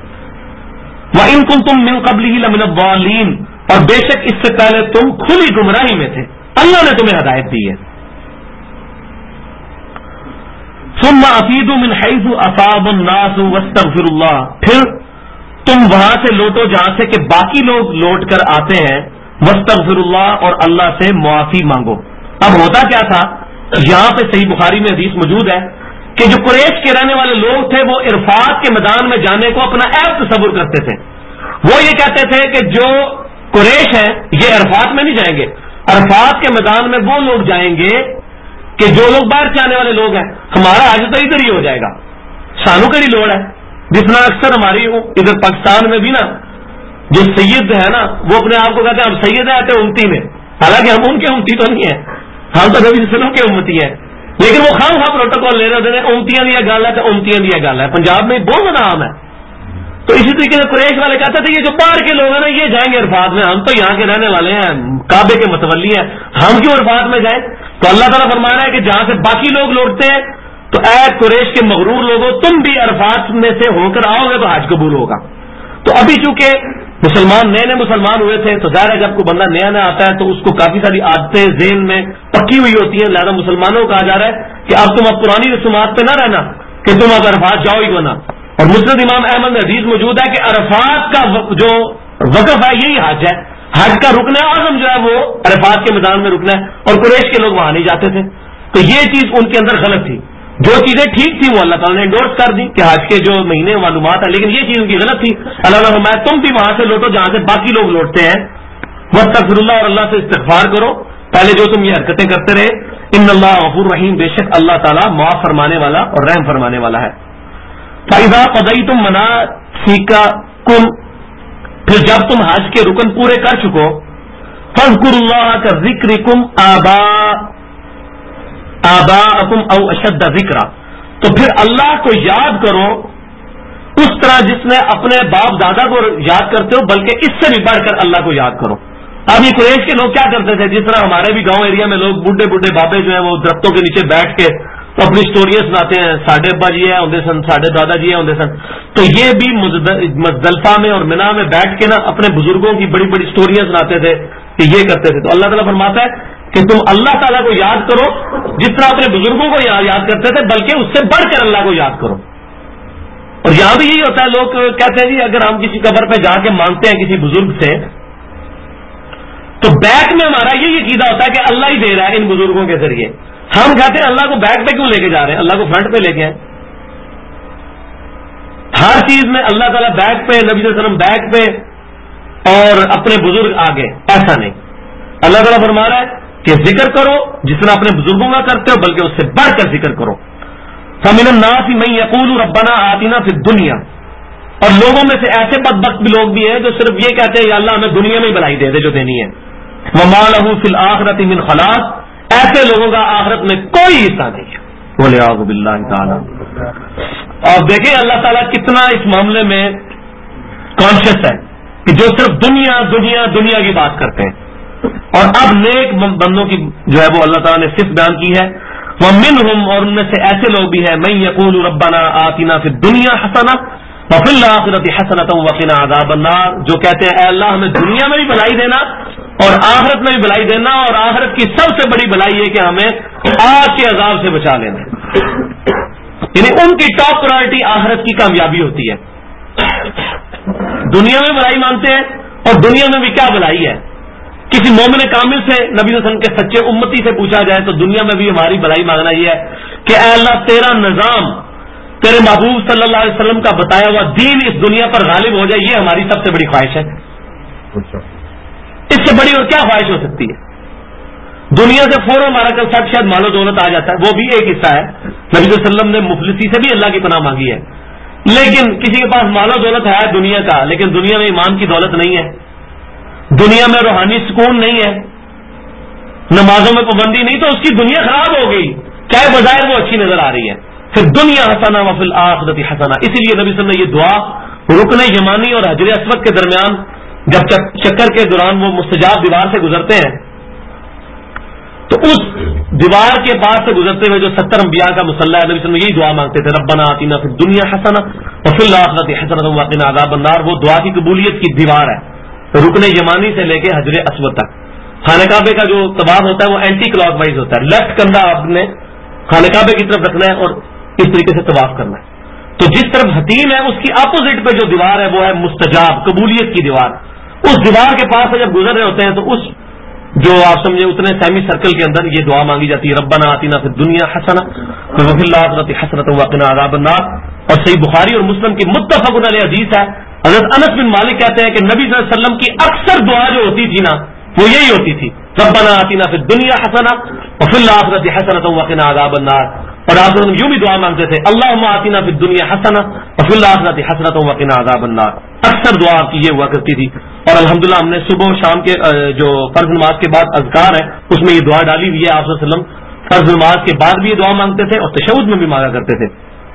وَإِن كُنتُم مِّن قَبْلِهِ لَمِنَ الضَّالِّينَ, اور بے شک اس سے پہلے تم کھلی گمراہی میں تھے, اللہ نے تمہیں ہدایت دی ہے. ثم افیدوا من حیث افاض الناس واستغفروا اللہ, پھر تم وہاں سے لوٹو جہاں سے کہ باقی لوگ لوٹ کر آتے ہیں, واستغفروا اللہ, اور اللہ سے معافی مانگو. اب ہوتا کیا تھا, یہاں پہ صحیح بخاری میں حدیث موجود ہے کہ جو قریش کے رہنے والے لوگ تھے وہ عرفات کے میدان میں جانے کو اپنا عیب تصور کرتے تھے. وہ یہ کہتے تھے کہ جو قریش ہیں یہ عرفات میں نہیں جائیں گے, عرفات کے میدان میں وہ لوگ جائیں گے کہ جو لوگ باہر سے آنے والے لوگ ہیں, ہمارا حج تو ادھر ہی ہو جائے گا, سانو کری لوڑ ہے. جس طرح اکثر ہماری ادھر پاکستان میں بھی نا جو سید ہے نا وہ اپنے آپ کو کہتے ہیں ہم سید ہیں آتے امتی میں, حالانکہ ہم ان کے امتی تو نہیں ہیں, ہم تو نبی صلی اللہ علیہ وسلم کے امتی ہیں, لیکن وہ خام خواہ پروٹوکول لے رہے ہوتے ہیں امتیاں دیا گال ہے تو امتیاں دیا گال ہے. پنجاب میں بہت زیادہ عام ہے. تو تو اسی طریقے سے قریش والے کہتے تھے یہ جو باہر کے لوگ ہیں نا یہ جائیں گے عرفات میں, ہم تو یہاں کے رہنے والے ہیں, کعبے کے متولی ہیں, ہم کیوں عرفات میں جائیں؟ تو اللہ تعالیٰ فرما رہا ہے کہ جہاں سے باقی لوگ لوٹتے ہیں تو اے قریش کے مغرور لوگوں تم بھی عرفات میں سے ہو کر آؤ گے تو حج قبول ہوگا. تو ابھی چونکہ مسلمان نئے مسلمان ہوئے تھے تو ظاہر ہے جب کوئی بندہ نیا نیا آتا ہے تو اس کو کافی ساری عادتیں ذہن میں پکی ہوئی ہوتی ہیں, لہذا مسلمانوں کو کہا جا رہا ہے کہ اب تم اب پرانی رسومات پہ نہ رہنا کہ تم اب عرفات جاؤ ہی بنا. اور مسند امام احمد میں حدیث موجود ہے کہ عرفات کا جو وقف ہے یہی حج ہے, حج کا رکن اعظم جو ہے وہ عرفات کے میدان میں رکنا ہے, اور قریش کے لوگ وہاں نہیں جاتے تھے. تو یہ چیز ان کے اندر غلط تھی. جو چیزیں ٹھیک تھی وہ اللہ تعالیٰ نے انڈورس کر دی کہ حج کے جو مہینے معلومات ہیں, لیکن یہ چیز ان کی غلط تھی. اللہ نے فرمایا تم بھی وہاں سے لوٹو جہاں سے باقی لوگ لوٹتے ہیں, واستغفر اللہ, اور اللہ سے استغفار کرو پہلے جو تم یہ حرکتیں کرتے رہے. ان اللہ غفور رحیم, بے شک اللہ تعالیٰ معاف فرمانے والا اور رحم فرمانے والا ہے. فَإِذَا قَضَيْتُم مَنَاسِكَكُمْ, پھر جب تم حج کے رکن پورے کر چکو, فَاذْكُرُوا اللَّهَ كَذِكْرِكُمْ آباءکم او اشد ذکرا, تو پھر اللہ کو یاد کرو اس طرح جس میں اپنے باپ دادا کو یاد کرتے ہو, بلکہ اس سے بھی بڑھ کر اللہ کو یاد کرو. اب یہ قریش کے لوگ کیا کرتے تھے, جس طرح ہمارے بھی گاؤں ایریا میں لوگ بوڑھے بوڑھے بابے جو ہیں وہ درختوں کے نیچے بیٹھ کے تو اپنی اسٹوریاں سناتے ہیں, ساڈے ابا جی ہوندے سن, ساڈے دادا جی ہوندے سن. تو یہ بھی مزدلفہ میں اور منا میں بیٹھ کے نا اپنے بزرگوں کی بڑی بڑی اسٹوریاں سناتے تھے کہ یہ کرتے تھے. تو اللہ تعالیٰ فرماتا ہے کہ تم اللہ تعالیٰ کو یاد کرو جس طرح اپنے بزرگوں کو یاد کرتے تھے, بلکہ اس سے بڑھ کر اللہ کو یاد کرو. اور یہاں بھی یہی ہوتا ہے, لوگ کہتے ہیں جی اگر ہم کسی قبر پہ جا کے مانگتے ہیں کسی بزرگ سے تو بیک میں ہمارا یہی عقیدہ ہوتا ہے کہ اللہ ہی دے رہا ہے ان بزرگوں کے ذریعے. ہم کہتے ہیں اللہ کو بیک پہ کیوں لے کے جا رہے ہیں, اللہ کو فرنٹ پہ لے کے آئے. ہر چیز میں اللہ تعالیٰ بیک پہ, نبی صلی اللہ علیہ وسلم بیک پہ اور اپنے بزرگ آگے, ایسا نہیں. اللہ تعالیٰ فرما رہا ہے کہ ذکر کرو جس طرح اپنے بزرگوں کا کرتے ہو, بلکہ اس سے بڑھ کر ذکر کرو. فَمِنَ النَّاسِ مَن يَقُولُ رَبَّنَا آتِنَا فِي الدُّنْيَا, اور لوگوں میں سے ایسے بدبخت بھی لوگ بھی ہیں جو صرف یہ کہتے ہیں یا اللہ ہمیں دنیا میں ہی بھلائی دے دے جو دینی ہے. وَمَا لَهُ فِي الْآخِرَةِ مِنْ خَلَاقٍ, ایسے لوگوں کا آخرت میں کوئی حصہ نہیں ہے. وَلِعَاذُ بِاللَّهِ تَعَالَى. اور دیکھیں اللہ تعالیٰ کتنا اس معاملے میں کانشیس ہے کہ جو صرف دنیا دنیا دنیا کی بات کرتے ہیں. اور اب نیک بندوں کی جو ہے وہ اللہ تعالیٰ نے صرف بیان کی ہے. وَمِنْهُمْ, اور ان میں سے ایسے لوگ بھی ہیں, مَن يَقُولُ رَبَّنَا آتِنَا فِي الدُّنْيَا حَسَنَةً وَفِي الْآخِرَةِ حَسَنَةً وَقِنَا عَذَابَ النَّارِ, جو کہتے ہیں اے اللہ ہمیں دنیا میں بھی بھلائی دینا اور آخرت میں بھی بھلائی دینا, اور آخرت کی سب سے بڑی بھلائی ہے کہ ہمیں آگ کے عذاب سے بچا لینا. یعنی ان کی ٹاپ پرائرٹی آخرت کی کامیابی ہوتی ہے. دنیا میں بھلائی مانگتے ہیں, اور دنیا میں بھی کیا بھلائی ہے. کسی مومن کامل سے نبی صلی اللہ علیہ وسلم کے سچے امتی سے پوچھا جائے تو دنیا میں بھی ہماری بھلائی مانگنا یہ ہے کہ اے اللہ تیرا نظام, تیرے محبوب صلی اللہ علیہ وسلم کا بتایا ہوا دین اس دنیا پر غالب ہو جائے, یہ ہماری سب سے بڑی خواہش ہے. اس سے بڑی اور کیا خواہش ہو سکتی ہے. دنیا سے فوراً ہمارا کنسپٹ شاید مال و دولت آ جاتا ہے, وہ بھی ایک حصہ ہے. نبی صلی اللہ علیہ وسلم نے مفلسی سے بھی اللہ کی پناہ مانگی ہے, لیکن کسی کے پاس مال و دولت ہے دنیا کا, لیکن دنیا میں ایمان کی دولت نہیں ہے, دنیا میں روحانی سکون نہیں ہے, نمازوں میں پابندی نہیں, تو اس کی دنیا خراب ہو گئی, چاہے بظاہر وہ اچھی نظر آ رہی ہے. پھر دنیا حسنہ وفی الآخرۃ حسنہ. اسی لیے نبی صلی اللہ علیہ وسلم نے یہ دعا رکن یمانی اور حجر اسود کے درمیان جب چکر کے دوران وہ مستجاب دیوار سے گزرتے ہیں تو اس دیوار کے پاس سے گزرتے ہوئے جو 70 انبیاء کا مصلی ہے, نبی صلی اللہ علیہ وسلم یہی دعا مانگتے تھے, ربنا آتنا فی الدنیا حسنہ وفی الآخرۃ حسنہ وقنا عذاب النار. وہ دعا کی قبولیت کی دیوار ہے, رکن یمانی سے لے کے حجر اسود تک. خانہ کعبے کا جو طواف ہوتا ہے وہ اینٹی کلاک وائز ہوتا ہے, لیفٹ کندھا آپ نے خانہ کعبے کی طرف رکھنا ہے اور اس طریقے سے طواف کرنا ہے. تو جس طرف حتیم ہے اس کی اپوزٹ پہ جو دیوار ہے وہ ہے مستجاب, قبولیت کی دیوار. اس دیوار کے پاس سے جب گزر رہے ہوتے ہیں تو اس جو آپ سمجھے اتنے سیمی سرکل کے اندر یہ دعا مانگی جاتی ہے, ربنا آتنا فی الدنیا حسنہ وفی الآخرۃ حسنۃ وقنا عذاب النار. اور صحیح بخاری اور مسلم کی متفق علیہ حدیث ہے, حضرت انس بن مالک کہتے ہیں کہ نبی صلی اللہ علیہ وسلم کی اکثر دعا جو ہوتی تھی نا وہ یہی ہوتی تھی, ربنا آتنا فی الدنیا حسنہ وفی الآخرۃ حسنۃ وقنا عذاب النار. اور آپ یوں بھی دعا مانگتے تھے, اللہم آتنا فی الدنیا حسنہ وفی الآخرۃ حسنۃ وقنا عذاب النار. اکثر دعا آپ کی یہ ہوا کرتی تھی. اور الحمدللہ ہم نے صبح و شام کے جو فرض نماز کے بعد اذکار ہے اس میں یہ دعا ڈالی ہوئی ہے. آپ صلی اللہ علیہ وسلم فرض نماز کے بعد بھی یہ دعا مانگتے تھے اور تشہد میں بھی مانگا کرتے تھے.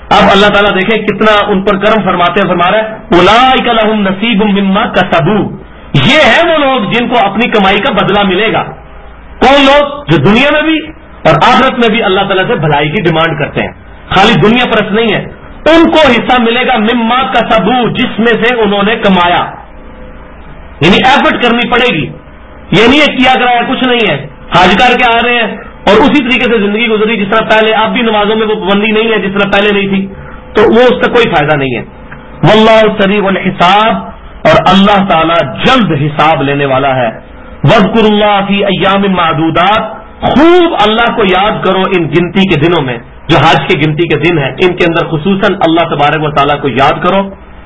اب اللہ تعالیٰ دیکھیں کتنا ان پر کرم فرماتے ہیں. فرما رہا ہے اولئک لہم نصیب مما کسبوا، یہ ہیں وہ لوگ جن کو اپنی کمائی کا بدلہ ملے گا. کون لوگ؟ جو دنیا میں بھی اور آخرت میں بھی اللہ تعالیٰ سے بھلائی کی ڈیمانڈ کرتے ہیں، خالی دنیا پرست نہیں ہے. ان کو حصہ ملے گا مما کسبوا، جس میں سے انہوں نے کمایا. یعنی ایفرٹ کرنی پڑے گی. یہ نہیں ہے کیا کرایا کچھ نہیں ہے، حج کر کے آ رہے ہیں اور اسی طریقے سے زندگی گزری جس طرح پہلے. اب بھی نمازوں میں وہ پابندی نہیں ہے جس طرح پہلے نہیں تھی، تو وہ اس کا کوئی فائدہ نہیں ہے. واللہ سریع الحساب، اور اللہ تعالی جلد حساب لینے والا ہے. واذکروا اللہ فی ایام معدودات، خوب اللہ کو یاد کرو ان گنتی کے دنوں میں جو حج کی گنتی کے دن ہیں، ان کے اندر خصوصاً اللہ تبارک و تعالیٰ کو یاد کرو.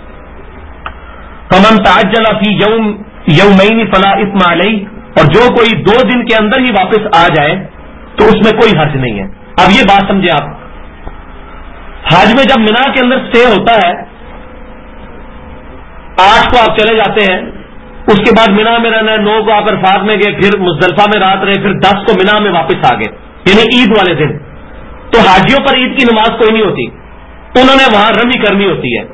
فمن تعجل فی یومین فلا اثم علیہ، اور جو کوئی 2 دن کے اندر ہی واپس آ جائے تو اس میں کوئی حرج نہیں ہے. اب یہ بات سمجھے آپ، حج میں جب مینا کے اندر سٹے ہوتا ہے، 8 کو آپ چلے جاتے ہیں، اس کے بعد مینا میں رہنا ہے، 9 کو آپ عرفات میں گئے، پھر مزدلفہ میں رات رہے، پھر 10 کو مینا میں واپس آ گئے، یعنی عید والے دن. تو حاجیوں پر عید کی نماز کوئی نہیں ہوتی، انہوں نے وہاں رمی کرنی ہوتی ہے.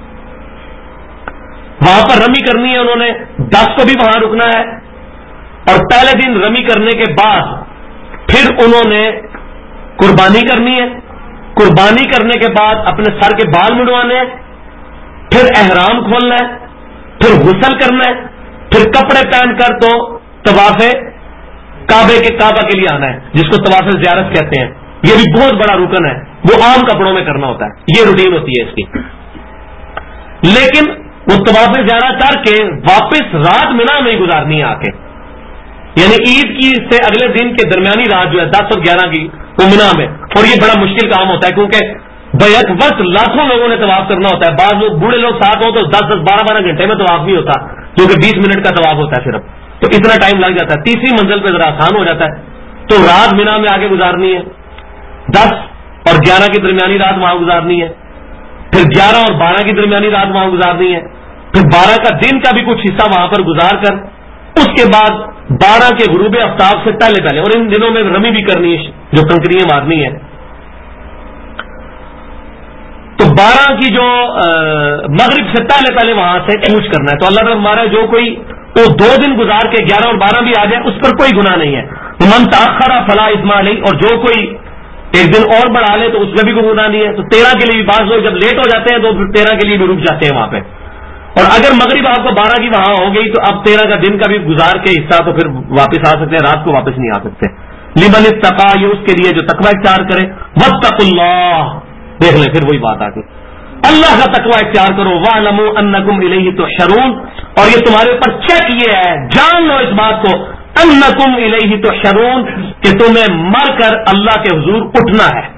وہاں پر رمی کرنی ہے، انہوں نے 10 کو بھی وہاں رکنا ہے، اور پہلے دن رمی کرنے کے بعد پھر انہوں نے قربانی کرنی ہے. قربانی کرنے کے بعد اپنے سر کے بال مڈوانے ہیں، پھر احرام کھولنا ہے، پھر غسل کرنا ہے، پھر کپڑے پہن کر تو طواف کعبہ کے لیے آنا ہے، جس کو طواف زیارت کہتے ہیں. یہ بھی بہت بڑا رکن ہے، وہ عام کپڑوں میں کرنا ہوتا ہے، یہ روٹین ہوتی ہے اس کی. لیکن وہ طواف زیارت کر کے واپس رات مینا میں ہی گزارنی ہے آ کے، یعنی عید کی سے اگلے دن کے درمیانی رات جو ہے 10 اور 11 کی وہ مینا میں. اور یہ بڑا مشکل کام ہوتا ہے کیونکہ بیک وقت لاکھوں لوگوں نے طواف کرنا ہوتا ہے. بعض لوگ بوڑھے لوگ ساتھ ہوں تو 10-10 12-12 گھنٹے میں طواف نہیں ہوتا، جو کہ 20 منٹ کا طواف ہوتا ہے صرف، تو اتنا ٹائم لگ جاتا ہے. تیسری منزل پہ ذرا آسان ہو جاتا ہے. تو رات مینا میں آگے گزارنی ہے، 10 اور 11 کی درمیانی رات وہاں گزارنی ہے، پھر 11 اور 12 کی درمیانی رات وہاں گزارنی ہے، پھر 12 کا دن کا بھی کچھ حصہ وہاں پر گزار کر اس کے بعد 12 کے غروب آفتاب سے پہلے، اور ان دنوں میں رمی بھی کرنی ہے جو کنکریاں مارنی ہے. تو 12 کی جو مغرب سے پہلے وہاں سے کوچ کرنا ہے. تو اللہ تعالیٰ ہمارا جو کوئی وہ 2 دن گزار کے 11 اور 12 بھی آ جائے اس پر کوئی گناہ نہیں ہے. من تاخر فلا اثم علیہ، اور جو کوئی 1 دن اور بڑھا لے تو اس میں بھی کوئی گناہ نہیں ہے. تو 13 کے لیے بھی بعض لوگ جب لیٹ ہو جاتے ہیں تو پھر 13 کے لیے بھی رک جاتے ہیں وہاں پہ. اور اگر مغرب آپ کو 12 کی وہاں ہو گئی تو اب 13 کا دن کا بھی گزار کے حصہ تو پھر واپس آ سکتے ہیں، رات کو واپس نہیں آ سکتے. لمن اتقى، یہ اس کے لیے جو تقوی اختیار کرے. واتقوا اللہ، دیکھ لیں پھر وہی بات آ گئی، اللہ کا تقوی اختیار کرو. واعلموا انکم الیہ تحشرون، اور یہ تمہارے اوپر چیک یہ ہے، جان لو اس بات کو، انکم الیہ تحشرون، کہ تمہیں مر کر اللہ کے حضور اٹھنا ہے.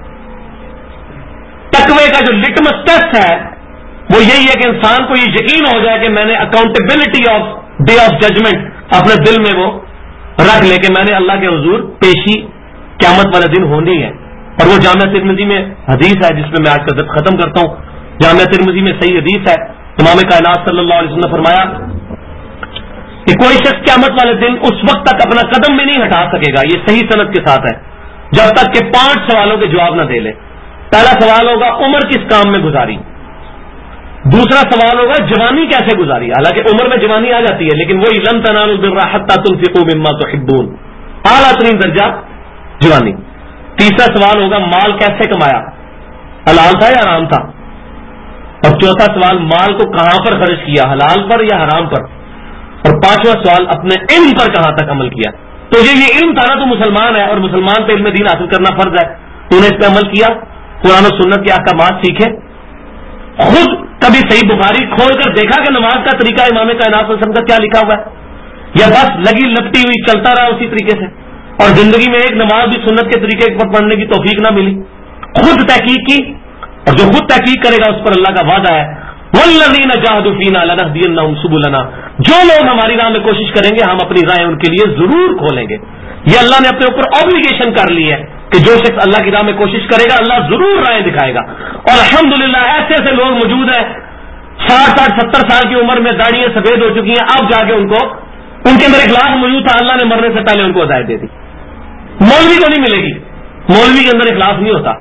تقوی کا جو لٹمس ٹیسٹ ہے وہ یہی ہے کہ انسان کو یہ یقین ہو جائے کہ میں نے accountability of day of judgment اپنے دل میں وہ رکھ لے کہ میں نے اللہ کے حضور پیشی قیامت والے دن ہونی ہے. اور وہ جامعہ ترمذی میں حدیث ہے جس میں میں آج کا درس ختم کرتا ہوں. جامعہ ترمذی میں صحیح حدیث ہے، امام کائنات صلی اللہ علیہ وسلم نے فرمایا کہ کوئی شخص قیامت والے دن اس وقت تک اپنا قدم بھی نہیں ہٹا سکے گا، یہ صحیح سند کے ساتھ ہے، جب تک کہ 5 سوالوں کے جواب نہ دے لے. پہلا سوال ہوگا عمر کس کام میں گزاری، دوسرا سوال ہوگا جوانی کیسے گزاری، حالانکہ عمر میں جوانی آ جاتی ہے لیکن وہی لن تنالوا البر حتى تنفقوا مما تحبون، اعلیٰ ترین درجہ جوانی. تیسرا سوال ہوگا مال کیسے کمایا، حلال تھا یا حرام تھا. اور چوتھا سوال مال کو کہاں پر خرچ کیا، حلال پر یا حرام پر. اور 5واں سوال اپنے علم پر کہاں تک عمل کیا. تو یہ علم تھا نا تو مسلمان ہے، اور مسلمان پہ علم دین حاصل کرنا فرض ہے. تو نے اس پہ عمل کیا، قرآن و سنت کے احکامات سیکھے. خود کبھی صحیح بخاری کھول کر دیکھا کہ نماز کا طریقہ امام کائنات صلی اللہ علیہ وسلم کا کیا لکھا ہوا ہے، یا بس لگی لپٹی ہوئی چلتا رہا اسی طریقے سے، اور زندگی میں ایک نماز بھی سنت کے طریقے پر پڑھنے کی توفیق نہ ملی. خود تحقیق کی، اور جو خود تحقیق کرے گا اس پر اللہ کا وعدہ ہے والذین جاہدوا فینا لنہدینہم سبلنا، جو لوگ ہماری راہ میں کوشش کریں گے ہم اپنی راہیں ان کے لیے ضرور کھولیں گے. یہ اللہ نے اپنے اوپر آبلیگیشن کر لی ہے کہ جو شخص اللہ کی راہ میں کوشش کرے گا اللہ ضرور راہیں دکھائے گا. اور الحمدللہ ایسے ایسے لوگ موجود ہیں 60-70 سال کی عمر میں داڑیاں سفید ہو چکی ہیں، اب جا کے ان کے اندر اخلاص موجود تھا، اللہ نے مرنے سے پہلے ان کو ہدایت دے دی. مولوی کو نہیں ملے گی، مولوی کے اندر اخلاص نہیں ہوتا.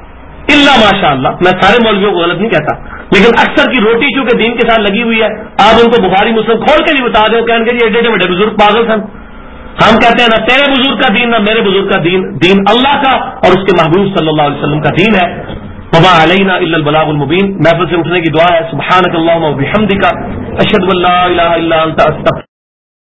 الا ماشاء اللہ. میں سارے مولویوں کو غلط نہیں کہتا، لیکن اکثر کی روٹی چونکہ دین کے ساتھ لگی ہوئی ہے، آپ ان کو بخاری مسلم کھول کے نہیں بتا دیں، کہیں گے یہ ایڈے بڑے بزرگ پاگل سن. ہم کہتے ہیں نہ تیرے بزرگ کا دین نہ میرے بزرگ کا دین، دین اللہ کا اور اس کے محبوب صلی اللہ علیہ وسلم کا دین ہے. وما علینا الا البلاغ المبین. محفل سے اٹھنے کی دعا ہے. سبحانک اللہم و بحمدک، اشہد ان لا الہ الا انت، استغفرک.